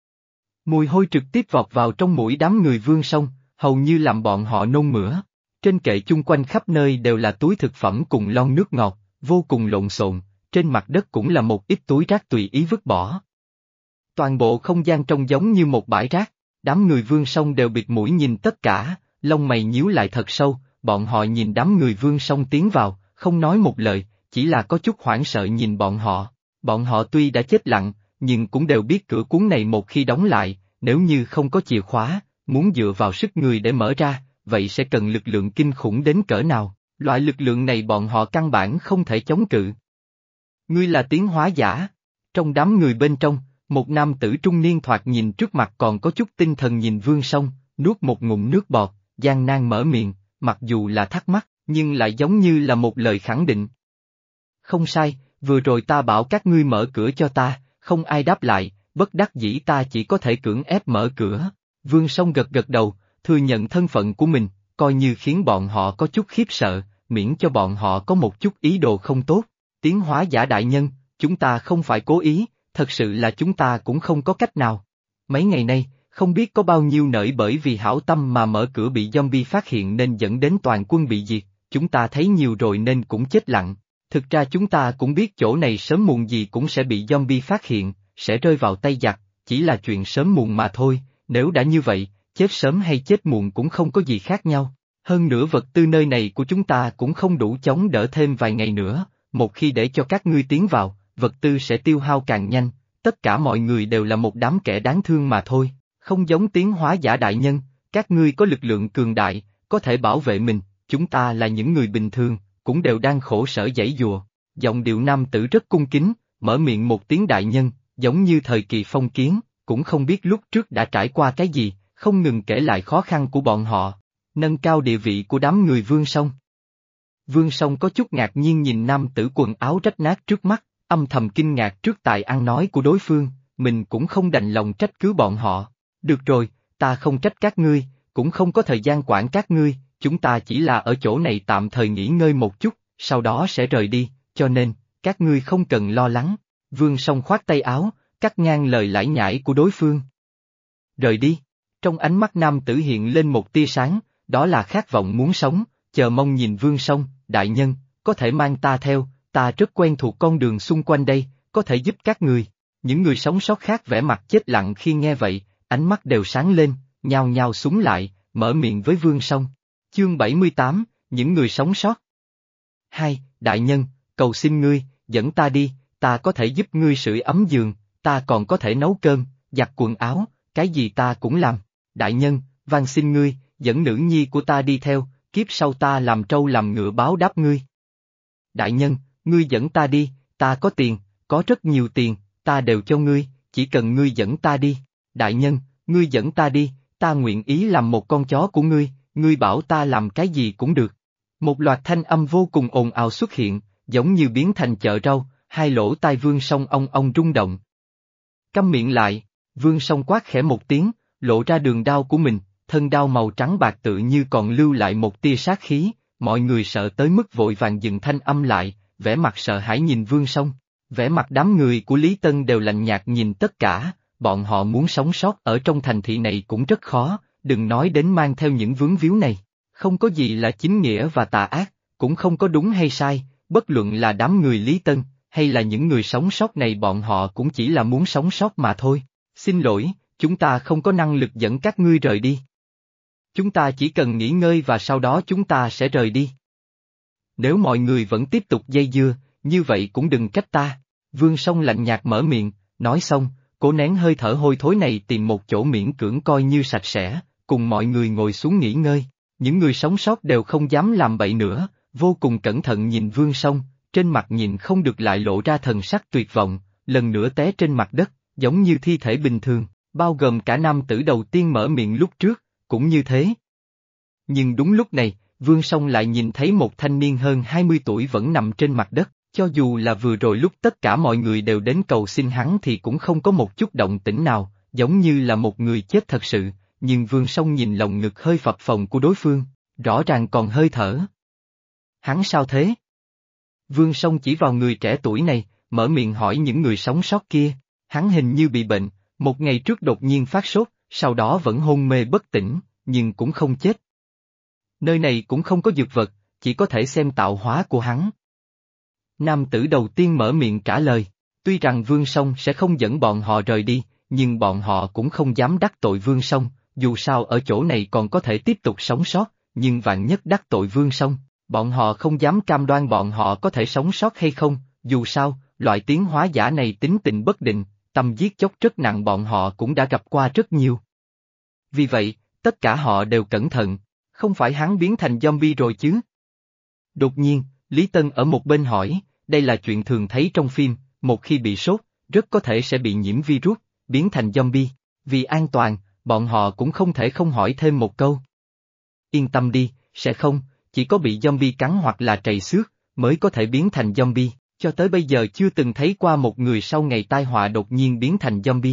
Mùi hôi trực tiếp vọt vào trong mũi đám người Vương Song, hầu như làm bọn họ nôn mửa. Trên kệ chung quanh khắp nơi đều là túi thực phẩm cùng lon nước ngọt, vô cùng lộn xộn, trên mặt đất cũng là một ít túi rác tùy ý vứt bỏ. Toàn bộ không gian trông giống như một bãi rác, đám người Vương Song đều bịt mũi nhìn tất cả, lông mày nhíu lại thật sâu, bọn họ nhìn đám người Vương Song tiến vào, không nói một lời, chỉ là có chút hoảng sợ nhìn bọn họ. Bọn họ tuy đã chết lặng, nhưng cũng đều biết cửa cuốn này một khi đóng lại, nếu như không có chìa khóa, muốn dựa vào sức người để mở ra, vậy sẽ cần lực lượng kinh khủng đến cỡ nào, loại lực lượng này bọn họ căn bản không thể chống cự. Ngươi là tiến hóa giả. Trong đám người bên trong, một nam tử trung niên thoạt nhìn trước mặt còn có chút tinh thần nhìn Vương Song, nuốt một ngụm nước bọt, gian nan mở miệng, mặc dù là thắc mắc, nhưng lại giống như là một lời khẳng định. Không sai, vừa rồi ta bảo các ngươi mở cửa cho ta, không ai đáp lại, bất đắc dĩ ta chỉ có thể cưỡng ép mở cửa. Vương Song gật gật đầu, thừa nhận thân phận của mình, coi như khiến bọn họ có chút khiếp sợ, miễn cho bọn họ có một chút ý đồ không tốt. Tiến hóa giả đại nhân, chúng ta không phải cố ý, thật sự là chúng ta cũng không có cách nào. Mấy ngày nay, không biết có bao nhiêu nỡi bởi vì hảo tâm mà mở cửa bị zombie phát hiện nên dẫn đến toàn quân bị diệt, chúng ta thấy nhiều rồi nên cũng chết lặng. Thực ra chúng ta cũng biết chỗ này sớm muộn gì cũng sẽ bị zombie phát hiện, sẽ rơi vào tay giặc, chỉ là chuyện sớm muộn mà thôi, nếu đã như vậy, chết sớm hay chết muộn cũng không có gì khác nhau. Hơn nữa vật tư nơi này của chúng ta cũng không đủ chống đỡ thêm vài ngày nữa, một khi để cho các ngươi tiến vào, vật tư sẽ tiêu hao càng nhanh, tất cả mọi người đều là một đám kẻ đáng thương mà thôi, không giống tiến hóa giả đại nhân, các ngươi có lực lượng cường đại, có thể bảo vệ mình, chúng ta là những người bình thường, cũng đều đang khổ sở giãy giụa. Giọng điệu nam tử rất cung kính, mở miệng một tiếng đại nhân, giống như thời kỳ phong kiến, cũng không biết lúc trước đã trải qua cái gì, không ngừng kể lại khó khăn của bọn họ, nâng cao địa vị của đám người Vương Song. Vương Song có chút ngạc nhiên nhìn nam tử quần áo rách nát trước mắt, âm thầm kinh ngạc trước tài ăn nói của đối phương, mình cũng không đành lòng trách cứ bọn họ. Được rồi, ta không trách các ngươi, cũng không có thời gian quản các ngươi, chúng ta chỉ là ở chỗ này tạm thời nghỉ ngơi một chút, sau đó sẽ rời đi, cho nên, các ngươi không cần lo lắng. Vương Song khoát tay áo, cắt ngang lời lải nhải của đối phương. Rời đi. Trong ánh mắt nam tử hiện lên một tia sáng, đó là khát vọng muốn sống, chờ mong nhìn Vương Song, đại nhân, có thể mang ta theo, ta rất quen thuộc con đường xung quanh đây, có thể giúp các người. Những người sống sót khác vẻ mặt chết lặng khi nghe vậy, ánh mắt đều sáng lên, nhao nhao súng lại, mở miệng với Vương Song. Chương bảy mươi tám, những người sống sót. Hai, đại nhân, cầu xin ngươi, dẫn ta đi, ta có thể giúp ngươi sưởi ấm giường, ta còn có thể nấu cơm, giặt quần áo, cái gì ta cũng làm. Đại nhân, van xin ngươi, dẫn nữ nhi của ta đi theo, kiếp sau ta làm trâu làm ngựa báo đáp ngươi. Đại nhân, ngươi dẫn ta đi, ta có tiền, có rất nhiều tiền, ta đều cho ngươi, chỉ cần ngươi dẫn ta đi. Đại nhân, ngươi dẫn ta đi, ta nguyện ý làm một con chó của ngươi, ngươi bảo ta làm cái gì cũng được. Một loạt thanh âm vô cùng ồn ào xuất hiện, giống như biến thành chợ rau, hai lỗ tai Vương Song ong ong rung động. Câm miệng lại, Vương Song quát khẽ một tiếng, lộ ra đường đao của mình, thân đao màu trắng bạc tự như còn lưu lại một tia sát khí, mọi người sợ tới mức vội vàng dừng thanh âm lại, vẻ mặt sợ hãi nhìn Vương Song. Vẻ mặt đám người của Lý Tân đều lạnh nhạt nhìn tất cả, bọn họ muốn sống sót ở trong thành thị này cũng rất khó, đừng nói đến mang theo những vướng víu này. Không có gì là chính nghĩa và tà ác, cũng không có đúng hay sai, bất luận là đám người Lý Tân, hay là những người sống sót này bọn họ cũng chỉ là muốn sống sót mà thôi. Xin lỗi, chúng ta không có năng lực dẫn các ngươi rời đi. Chúng ta chỉ cần nghỉ ngơi và sau đó chúng ta sẽ rời đi. Nếu mọi người vẫn tiếp tục dây dưa, như vậy cũng đừng trách ta. Vương Song lạnh nhạt mở miệng, nói xong, cố nén hơi thở hôi thối này tìm một chỗ miễn cưỡng coi như sạch sẽ, cùng mọi người ngồi xuống nghỉ ngơi. Những người sống sót đều không dám làm bậy nữa, vô cùng cẩn thận nhìn Vương Song, trên mặt nhìn không được lại lộ ra thần sắc tuyệt vọng, lần nữa té trên mặt đất, giống như thi thể bình thường, bao gồm cả nam tử đầu tiên mở miệng lúc trước, cũng như thế. Nhưng đúng lúc này, Vương Song lại nhìn thấy một thanh niên hơn hai mươi tuổi vẫn nằm trên mặt đất, cho dù là vừa rồi lúc tất cả mọi người đều đến cầu xin hắn thì cũng không có một chút động tĩnh nào, giống như là một người chết thật sự, nhưng Vương Song nhìn lồng ngực hơi phập phồng của đối phương, rõ ràng còn hơi thở. Hắn sao thế? Vương Song chỉ vào người trẻ tuổi này, mở miệng hỏi những người sống sót kia, hắn hình như bị bệnh, một ngày trước đột nhiên phát sốt, sau đó vẫn hôn mê bất tỉnh, nhưng cũng không chết. Nơi này cũng không có dược vật, chỉ có thể xem tạo hóa của hắn. Nam tử đầu tiên mở miệng trả lời, tuy rằng Vương Song sẽ không dẫn bọn họ rời đi, nhưng bọn họ cũng không dám đắc tội Vương Song, dù sao ở chỗ này còn có thể tiếp tục sống sót, nhưng vạn nhất đắc tội Vương Song, bọn họ không dám cam đoan bọn họ có thể sống sót hay không, dù sao, loại tiến hóa giả này tính tình bất định, tâm giết chóc rất nặng bọn họ cũng đã gặp qua rất nhiều. Vì vậy, tất cả họ đều cẩn thận, không phải hắn biến thành zombie rồi chứ? Đột nhiên, Lý Tân ở một bên hỏi, đây là chuyện thường thấy trong phim, một khi bị sốt, rất có thể sẽ bị nhiễm virus, biến thành zombie, vì an toàn, bọn họ cũng không thể không hỏi thêm một câu. Yên tâm đi, sẽ không, chỉ có bị zombie cắn hoặc là trầy xước, mới có thể biến thành zombie, cho tới bây giờ chưa từng thấy qua một người sau ngày tai họa đột nhiên biến thành zombie.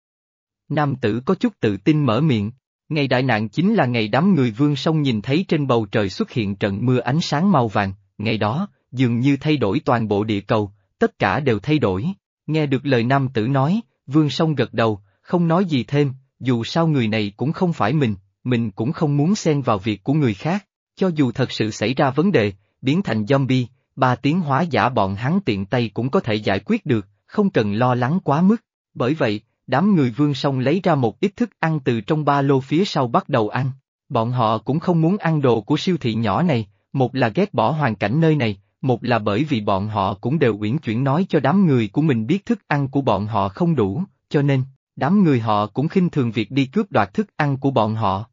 Nam tử có chút tự tin mở miệng, ngày đại nạn chính là ngày đám người Vương Song nhìn thấy trên bầu trời xuất hiện trận mưa ánh sáng màu vàng, ngày đó, dường như thay đổi toàn bộ địa cầu, tất cả đều thay đổi. Nghe được lời nam tử nói, Vương Song gật đầu, không nói gì thêm, dù sao người này cũng không phải mình, mình cũng không muốn xen vào việc của người khác, cho dù thật sự xảy ra vấn đề, biến thành zombie, ba tiến hóa giả bọn hắn tiện tay cũng có thể giải quyết được, không cần lo lắng quá mức, bởi vậy, đám người Vương Song lấy ra một ít thức ăn từ trong ba lô phía sau bắt đầu ăn, bọn họ cũng không muốn ăn đồ của siêu thị nhỏ này, một là ghét bỏ hoàn cảnh nơi này, một là bởi vì bọn họ cũng đều uyển chuyển nói cho đám người của mình biết thức ăn của bọn họ không đủ, cho nên, đám người họ cũng khinh thường việc đi cướp đoạt thức ăn của bọn họ.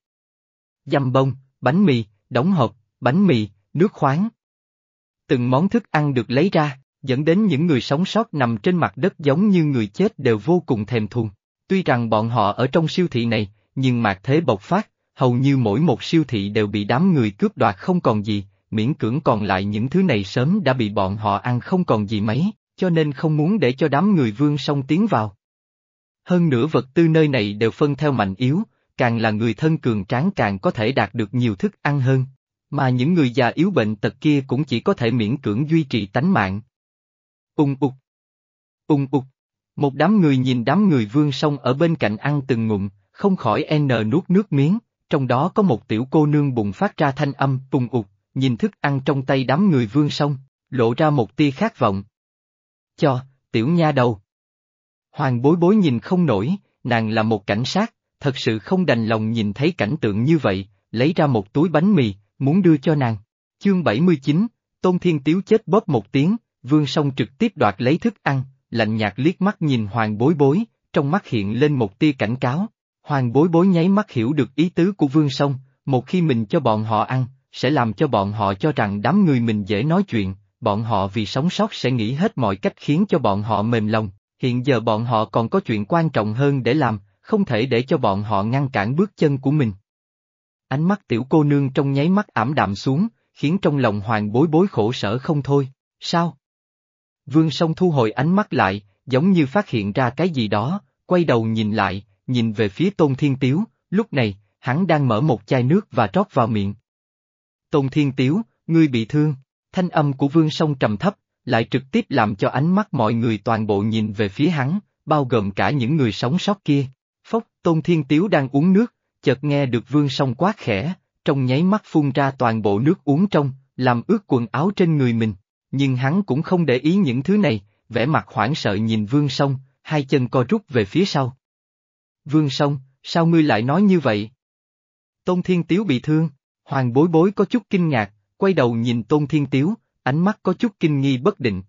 Dăm bông, bánh mì, đóng hộp, bánh mì, nước khoáng. Từng món thức ăn được lấy ra, dẫn đến những người sống sót nằm trên mặt đất giống như người chết đều vô cùng thèm thuồng. Tuy rằng bọn họ ở trong siêu thị này, nhưng mạt thế bộc phát, hầu như mỗi một siêu thị đều bị đám người cướp đoạt không còn gì, miễn cưỡng còn lại những thứ này sớm đã bị bọn họ ăn không còn gì mấy, cho nên không muốn để cho đám người Vương Song tiến vào. Hơn nữa vật tư nơi này đều phân theo mạnh yếu, càng là người thân cường tráng càng có thể đạt được nhiều thức ăn hơn, mà những người già yếu bệnh tật kia cũng chỉ có thể miễn cưỡng duy trì tánh mạng. Ung ục. Ung ục. Một đám người nhìn đám người Vương Song ở bên cạnh ăn từng ngụm, không khỏi n nuốt nước miếng, trong đó có một tiểu cô nương bùng phát ra thanh âm ung ục, nhìn thức ăn trong tay đám người Vương Song, lộ ra một tia khát vọng. Cho, tiểu nha đầu. Hoàng Bối Bối nhìn không nổi, nàng là một cảnh sát, thật sự không đành lòng nhìn thấy cảnh tượng như vậy, lấy ra một túi bánh mì, muốn đưa cho nàng. Chương bảy mươi chín, Tôn Thiên Tiếu chết bóp một tiếng, Vương Song trực tiếp đoạt lấy thức ăn, lạnh nhạt liếc mắt nhìn Hoàng Bối Bối, trong mắt hiện lên một tia cảnh cáo. Hoàng Bối Bối nháy mắt hiểu được ý tứ của Vương Song, một khi mình cho bọn họ ăn, sẽ làm cho bọn họ cho rằng đám người mình dễ nói chuyện, bọn họ vì sống sót sẽ nghĩ hết mọi cách khiến cho bọn họ mềm lòng, hiện giờ bọn họ còn có chuyện quan trọng hơn để làm, không thể để cho bọn họ ngăn cản bước chân của mình. Ánh mắt tiểu cô nương trong nháy mắt ảm đạm xuống, khiến trong lòng Hoàng Bối Bối khổ sở không thôi, sao? Vương Song thu hồi ánh mắt lại, giống như phát hiện ra cái gì đó, quay đầu nhìn lại, nhìn về phía Tôn Thiên Tiếu, lúc này, hắn đang mở một chai nước và trót vào miệng. Tôn Thiên Tiếu, ngươi bị thương, thanh âm của Vương Song trầm thấp, lại trực tiếp làm cho ánh mắt mọi người toàn bộ nhìn về phía hắn, bao gồm cả những người sống sót kia. Phốc, Tôn Thiên Tiếu đang uống nước, chợt nghe được Vương Song quát khẽ, trong nháy mắt phun ra toàn bộ nước uống trong, làm ướt quần áo trên người mình, nhưng hắn cũng không để ý những thứ này, vẻ mặt hoảng sợ nhìn Vương Song, hai chân co rút về phía sau. Vương Song, sao ngươi lại nói như vậy? Tôn Thiên Tiếu bị thương, Hoàng Bối Bối có chút kinh ngạc, quay đầu nhìn Tôn Thiên Tiếu, ánh mắt có chút kinh nghi bất định.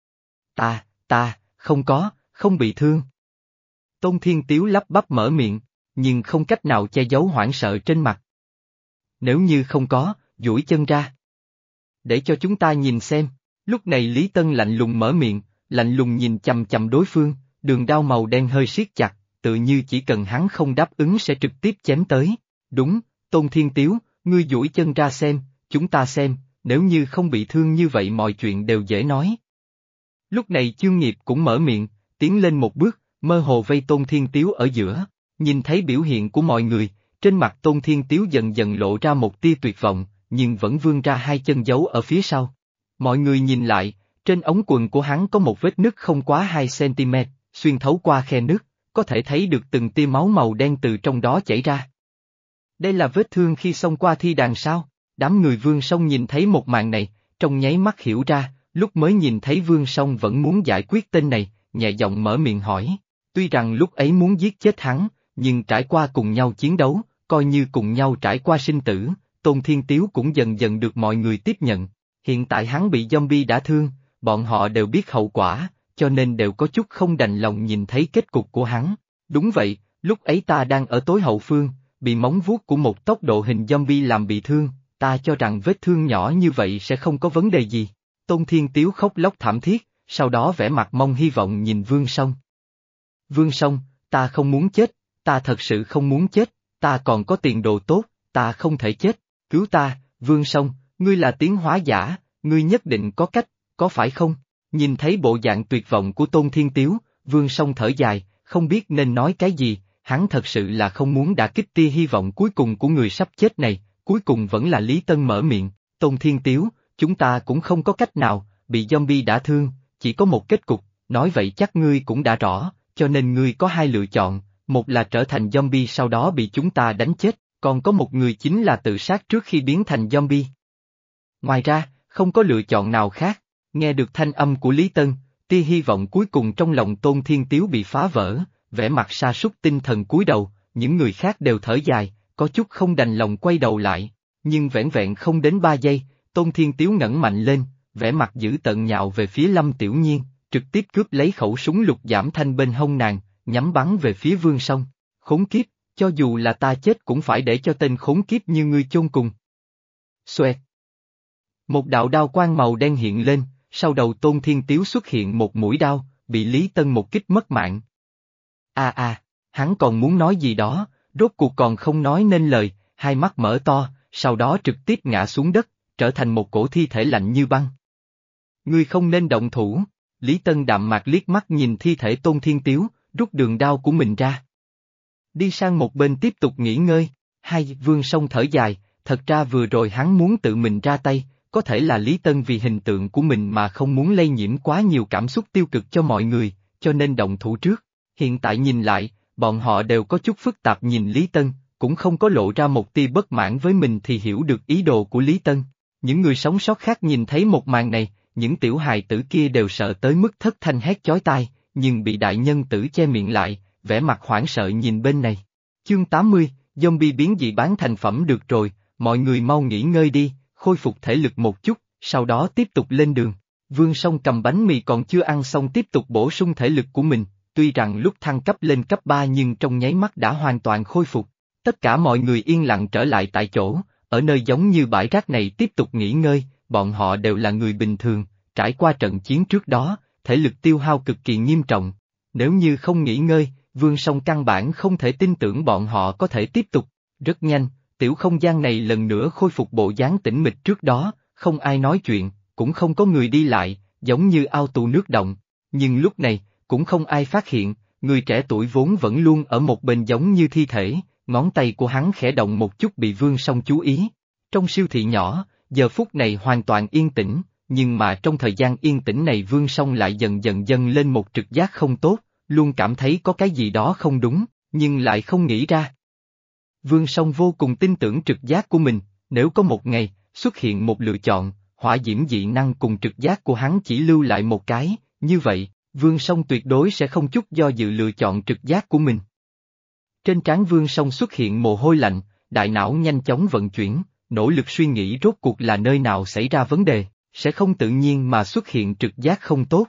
Ta, ta, không có, không bị thương. Tôn Thiên Tiếu lắp bắp mở miệng, nhưng không cách nào che giấu hoảng sợ trên mặt. Nếu như không có, duỗi chân ra. Để cho chúng ta nhìn xem, lúc này Lý Tân lạnh lùng mở miệng, lạnh lùng nhìn chằm chằm đối phương, đường đao màu đen hơi siết chặt, tự như chỉ cần hắn không đáp ứng sẽ trực tiếp chém tới. Đúng, Tôn Thiên Tiếu, Ngươi duỗi chân ra xem, chúng ta xem, nếu như không bị thương như vậy mọi chuyện đều dễ nói. Lúc này Chương Nghiệp cũng mở miệng, tiến lên một bước, mơ hồ vây Tôn Thiên Tiếu ở giữa, nhìn thấy biểu hiện của mọi người, trên mặt Tôn Thiên Tiếu dần dần lộ ra một tia tuyệt vọng, nhưng vẫn vươn ra hai chân giấu ở phía sau. Mọi người nhìn lại, trên ống quần của hắn có một vết nứt không quá hai xăng-ti-mét, xuyên thấu qua khe nứt, có thể thấy được từng tia máu màu đen từ trong đó chảy ra. Đây là vết thương khi xông qua thi đàn sao? Đám người Vương Song nhìn thấy một màn này, trong nháy mắt hiểu ra, lúc mới nhìn thấy Vương Song vẫn muốn giải quyết tên này, nhẹ giọng mở miệng hỏi. Tuy rằng lúc ấy muốn giết chết hắn, nhưng trải qua cùng nhau chiến đấu, coi như cùng nhau trải qua sinh tử, Tôn Thiên Tiếu cũng dần dần được mọi người tiếp nhận. Hiện tại hắn bị zombie đã thương, bọn họ đều biết hậu quả, cho nên đều có chút không đành lòng nhìn thấy kết cục của hắn. Đúng vậy, lúc ấy ta đang ở tối hậu phương, bị móng vuốt của một tốc độ hình zombie làm bị thương, ta cho rằng vết thương nhỏ như vậy sẽ không có vấn đề gì. Tôn Thiên Tiếu khóc lóc thảm thiết, sau đó vẻ mặt mong hy vọng nhìn Vương Song. Vương Song, ta không muốn chết, ta thật sự không muốn chết, ta còn có tiền đồ tốt, ta không thể chết, cứu ta, Vương Song, ngươi là tiến hóa giả, ngươi nhất định có cách, có phải không? Nhìn thấy bộ dạng tuyệt vọng của Tôn Thiên Tiếu, Vương Song thở dài, không biết nên nói cái gì, hắn thật sự là không muốn đả kích tia hy vọng cuối cùng của người sắp chết này, cuối cùng vẫn là Lý Tân mở miệng, Tôn Thiên Tiếu, chúng ta cũng không có cách nào, bị zombie đã thương, chỉ có một kết cục, nói vậy chắc ngươi cũng đã rõ, cho nên ngươi có hai lựa chọn, một là trở thành zombie sau đó bị chúng ta đánh chết, còn có một người chính là tự sát trước khi biến thành zombie. Ngoài ra, không có lựa chọn nào khác, nghe được thanh âm của Lý Tân, tia hy vọng cuối cùng trong lòng Tôn Thiên Tiếu bị phá vỡ, vẻ mặt sa sút tinh thần cúi đầu, những người khác đều thở dài, có chút không đành lòng quay đầu lại, nhưng vẻn vẹn không đến ba giây, Tôn Thiên Tiếu ngẩng mạnh lên, vẻ mặt dữ tợn nhạo về phía Lâm Tiểu Nhiên, trực tiếp cướp lấy khẩu súng lục giảm thanh bên hông nàng, nhắm bắn về phía Vương Song. Khốn kiếp, cho dù là ta chết cũng phải để cho tên khốn kiếp như ngươi chôn cùng. Xoẹt. Một đạo đao quang màu đen hiện lên, sau đầu Tôn Thiên Tiếu xuất hiện một mũi đao, bị Lý Tân một kích mất mạng. A a, à, hắn còn muốn nói gì đó, rốt cuộc còn không nói nên lời, hai mắt mở to, sau đó trực tiếp ngã xuống đất, trở thành một cổ thi thể lạnh như băng. Ngươi không nên động thủ, Lý Tân đạm mạc liếc mắt nhìn thi thể Tôn Thiên Tiếu, rút đường đao của mình ra. Đi sang một bên tiếp tục nghỉ ngơi, hai Vương Song thở dài, thật ra vừa rồi hắn muốn tự mình ra tay, có thể là Lý Tân vì hình tượng của mình mà không muốn lây nhiễm quá nhiều cảm xúc tiêu cực cho mọi người, cho nên động thủ trước. Hiện tại nhìn lại, bọn họ đều có chút phức tạp nhìn Lý Tân, cũng không có lộ ra một tia bất mãn với mình thì hiểu được ý đồ của Lý Tân. Những người sống sót khác nhìn thấy một màn này, những tiểu hài tử kia đều sợ tới mức thất thanh hét chói tai, nhưng bị đại nhân tử che miệng lại, vẻ mặt hoảng sợ nhìn bên này. Chương tám mươi, zombie biến dị bán thành phẩm được rồi, mọi người mau nghỉ ngơi đi, khôi phục thể lực một chút, sau đó tiếp tục lên đường. Vương Song cầm bánh mì còn chưa ăn xong tiếp tục bổ sung thể lực của mình, tuy rằng lúc thăng cấp lên cấp ba nhưng trong nháy mắt đã hoàn toàn khôi phục. Tất cả mọi người yên lặng trở lại tại chỗ, ở nơi giống như bãi rác này tiếp tục nghỉ ngơi, bọn họ đều là người bình thường, trải qua trận chiến trước đó, thể lực tiêu hao cực kỳ nghiêm trọng. Nếu như không nghỉ ngơi, Vương Song căn bản không thể tin tưởng bọn họ có thể tiếp tục. Rất nhanh, tiểu không gian này lần nữa khôi phục bộ dáng tĩnh mịch trước đó, không ai nói chuyện, cũng không có người đi lại, giống như ao tù nước động. Nhưng lúc này, cũng không ai phát hiện, người trẻ tuổi vốn vẫn luôn ở một bên giống như thi thể, ngón tay của hắn khẽ động một chút bị Vương Song chú ý. Trong siêu thị nhỏ, giờ phút này hoàn toàn yên tĩnh, nhưng mà trong thời gian yên tĩnh này Vương Song lại dần dần dâng lên một trực giác không tốt, luôn cảm thấy có cái gì đó không đúng, nhưng lại không nghĩ ra. Vương Song vô cùng tin tưởng trực giác của mình, nếu có một ngày, xuất hiện một lựa chọn, hỏa diễm dị năng cùng trực giác của hắn chỉ lưu lại một cái, như vậy, Vương Song tuyệt đối sẽ không chút do dự lựa chọn trực giác của mình. Trên trán Vương Song xuất hiện mồ hôi lạnh, đại não nhanh chóng vận chuyển, nỗ lực suy nghĩ rốt cuộc là nơi nào xảy ra vấn đề, sẽ không tự nhiên mà xuất hiện trực giác không tốt.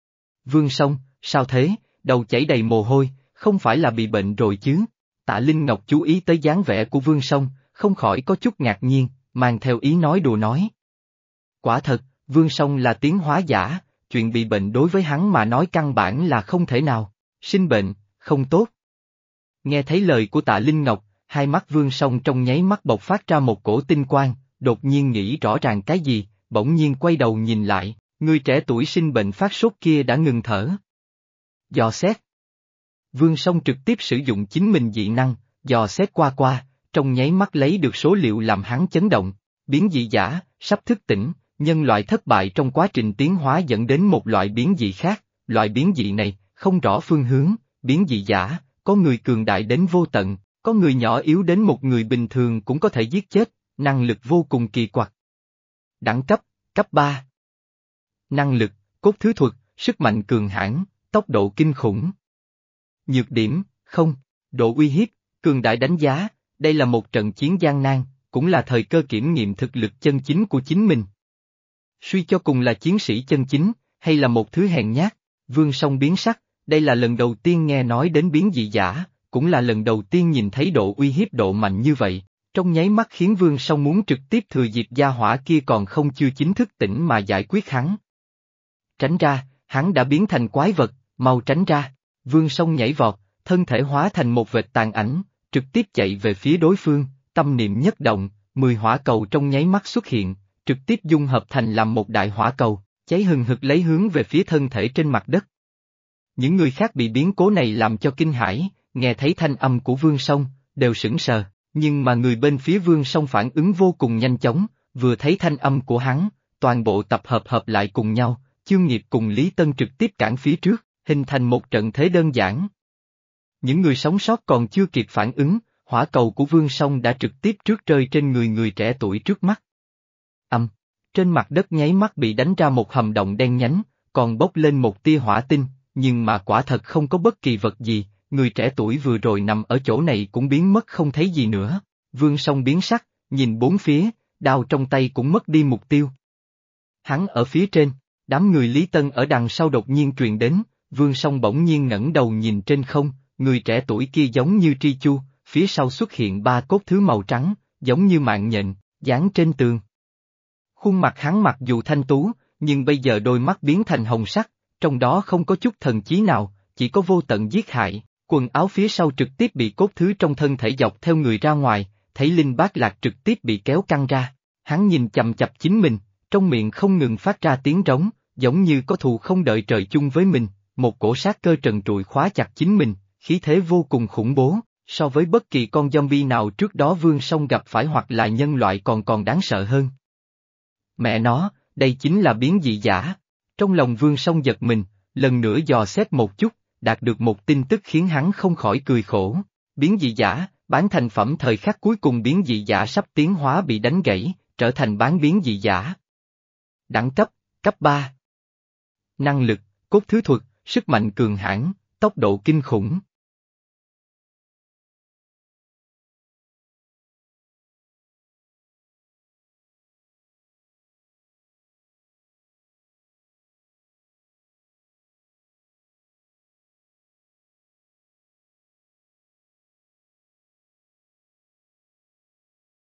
Vương Song, sao thế, đầu chảy đầy mồ hôi, không phải là bị bệnh rồi chứ? Tạ Linh Ngọc chú ý tới dáng vẻ của Vương Song, không khỏi có chút ngạc nhiên, mang theo ý nói đùa nói. Quả thật, Vương Song là tiến hóa giả, chuyện bị bệnh đối với hắn mà nói căn bản là không thể nào, sinh bệnh, không tốt. Nghe thấy lời của Tạ Linh Ngọc, hai mắt Vương Song trong nháy mắt bộc phát ra một cổ tinh quang, đột nhiên nghĩ rõ ràng cái gì, bỗng nhiên quay đầu nhìn lại, người trẻ tuổi sinh bệnh phát sốt kia đã ngừng thở. Dò xét. Vương Song trực tiếp sử dụng chính mình dị năng, dò xét qua qua, trong nháy mắt lấy được số liệu làm hắn chấn động, biến dị giả, sắp thức tỉnh, nhân loại thất bại trong quá trình tiến hóa dẫn đến một loại biến dị khác, loại biến dị này, không rõ phương hướng, biến dị giả, có người cường đại đến vô tận, có người nhỏ yếu đến một người bình thường cũng có thể giết chết, năng lực vô cùng kỳ quặc. Đẳng cấp, cấp ba. Năng lực, cốt thứ thuật, sức mạnh cường hãn, tốc độ kinh khủng. Nhược điểm, không, độ uy hiếp, cường đại đánh giá, đây là một trận chiến gian nan, cũng là thời cơ kiểm nghiệm thực lực chân chính của chính mình. Suy cho cùng là chiến sĩ chân chính, hay là một thứ hèn nhát, Vương Song biến sắc, đây là lần đầu tiên nghe nói đến biến dị giả, cũng là lần đầu tiên nhìn thấy độ uy hiếp độ mạnh như vậy, trong nháy mắt khiến Vương Song muốn trực tiếp thừa dịp gia hỏa kia còn không chưa chính thức tỉnh mà giải quyết hắn. Tránh ra, hắn đã biến thành quái vật, mau tránh ra, Vương Song nhảy vọt, thân thể hóa thành một vệt tàn ảnh, trực tiếp chạy về phía đối phương, tâm niệm nhất động, mười hỏa cầu trong nháy mắt xuất hiện, trực tiếp dung hợp thành làm một đại hỏa cầu, cháy hừng hực lấy hướng về phía thân thể trên mặt đất. Những người khác bị biến cố này làm cho kinh hãi, nghe thấy thanh âm của Vương Song, đều sững sờ, nhưng mà người bên phía Vương Song phản ứng vô cùng nhanh chóng, vừa thấy thanh âm của hắn, toàn bộ tập hợp hợp lại cùng nhau, Chương Nghiệp cùng Lý Tân trực tiếp cản phía trước, hình thành một trận thế đơn giản. Những người sống sót còn chưa kịp phản ứng, hỏa cầu của Vương Song đã trực tiếp trước rơi trên người người trẻ tuổi trước mắt. Âm, trên mặt đất nháy mắt bị đánh ra một hầm động đen nhánh, còn bốc lên một tia hỏa tinh, nhưng mà quả thật không có bất kỳ vật gì, người trẻ tuổi vừa rồi nằm ở chỗ này cũng biến mất không thấy gì nữa. Vương Song biến sắc, nhìn bốn phía, đao trong tay cũng mất đi mục tiêu. Hắn ở phía trên, đám người Lý Tân ở đằng sau đột nhiên truyền đến, Vương Song bỗng nhiên ngẩng đầu nhìn trên không, người trẻ tuổi kia giống như tri chu, phía sau xuất hiện ba cốt thứ màu trắng, giống như mạng nhện, dán trên tường. Khuôn mặt hắn mặc dù thanh tú, nhưng bây giờ đôi mắt biến thành hồng sắc, trong đó không có chút thần chí nào, chỉ có vô tận giết hại, quần áo phía sau trực tiếp bị cốt thứ trong thân thể dọc theo người ra ngoài, thấy Linh Bát Lạc trực tiếp bị kéo căng ra, hắn nhìn chằm chằm chính mình, trong miệng không ngừng phát ra tiếng rống, giống như có thù không đợi trời chung với mình, một cổ sát cơ trần trụi khóa chặt chính mình, khí thế vô cùng khủng bố, so với bất kỳ con zombie nào trước đó Vương Song gặp phải hoặc là nhân loại còn còn đáng sợ hơn. Mẹ nó, đây chính là biến dị giả. Trong lòng Vương Song giật mình, lần nữa dò xét một chút, đạt được một tin tức khiến hắn không khỏi cười khổ. Biến dị giả, bán thành phẩm thời khắc cuối cùng biến dị giả sắp tiến hóa bị đánh gãy, trở thành bán biến dị giả. Đẳng cấp, cấp ba. Năng lực, cốt thứ thuật, sức mạnh cường hãn, tốc độ kinh khủng.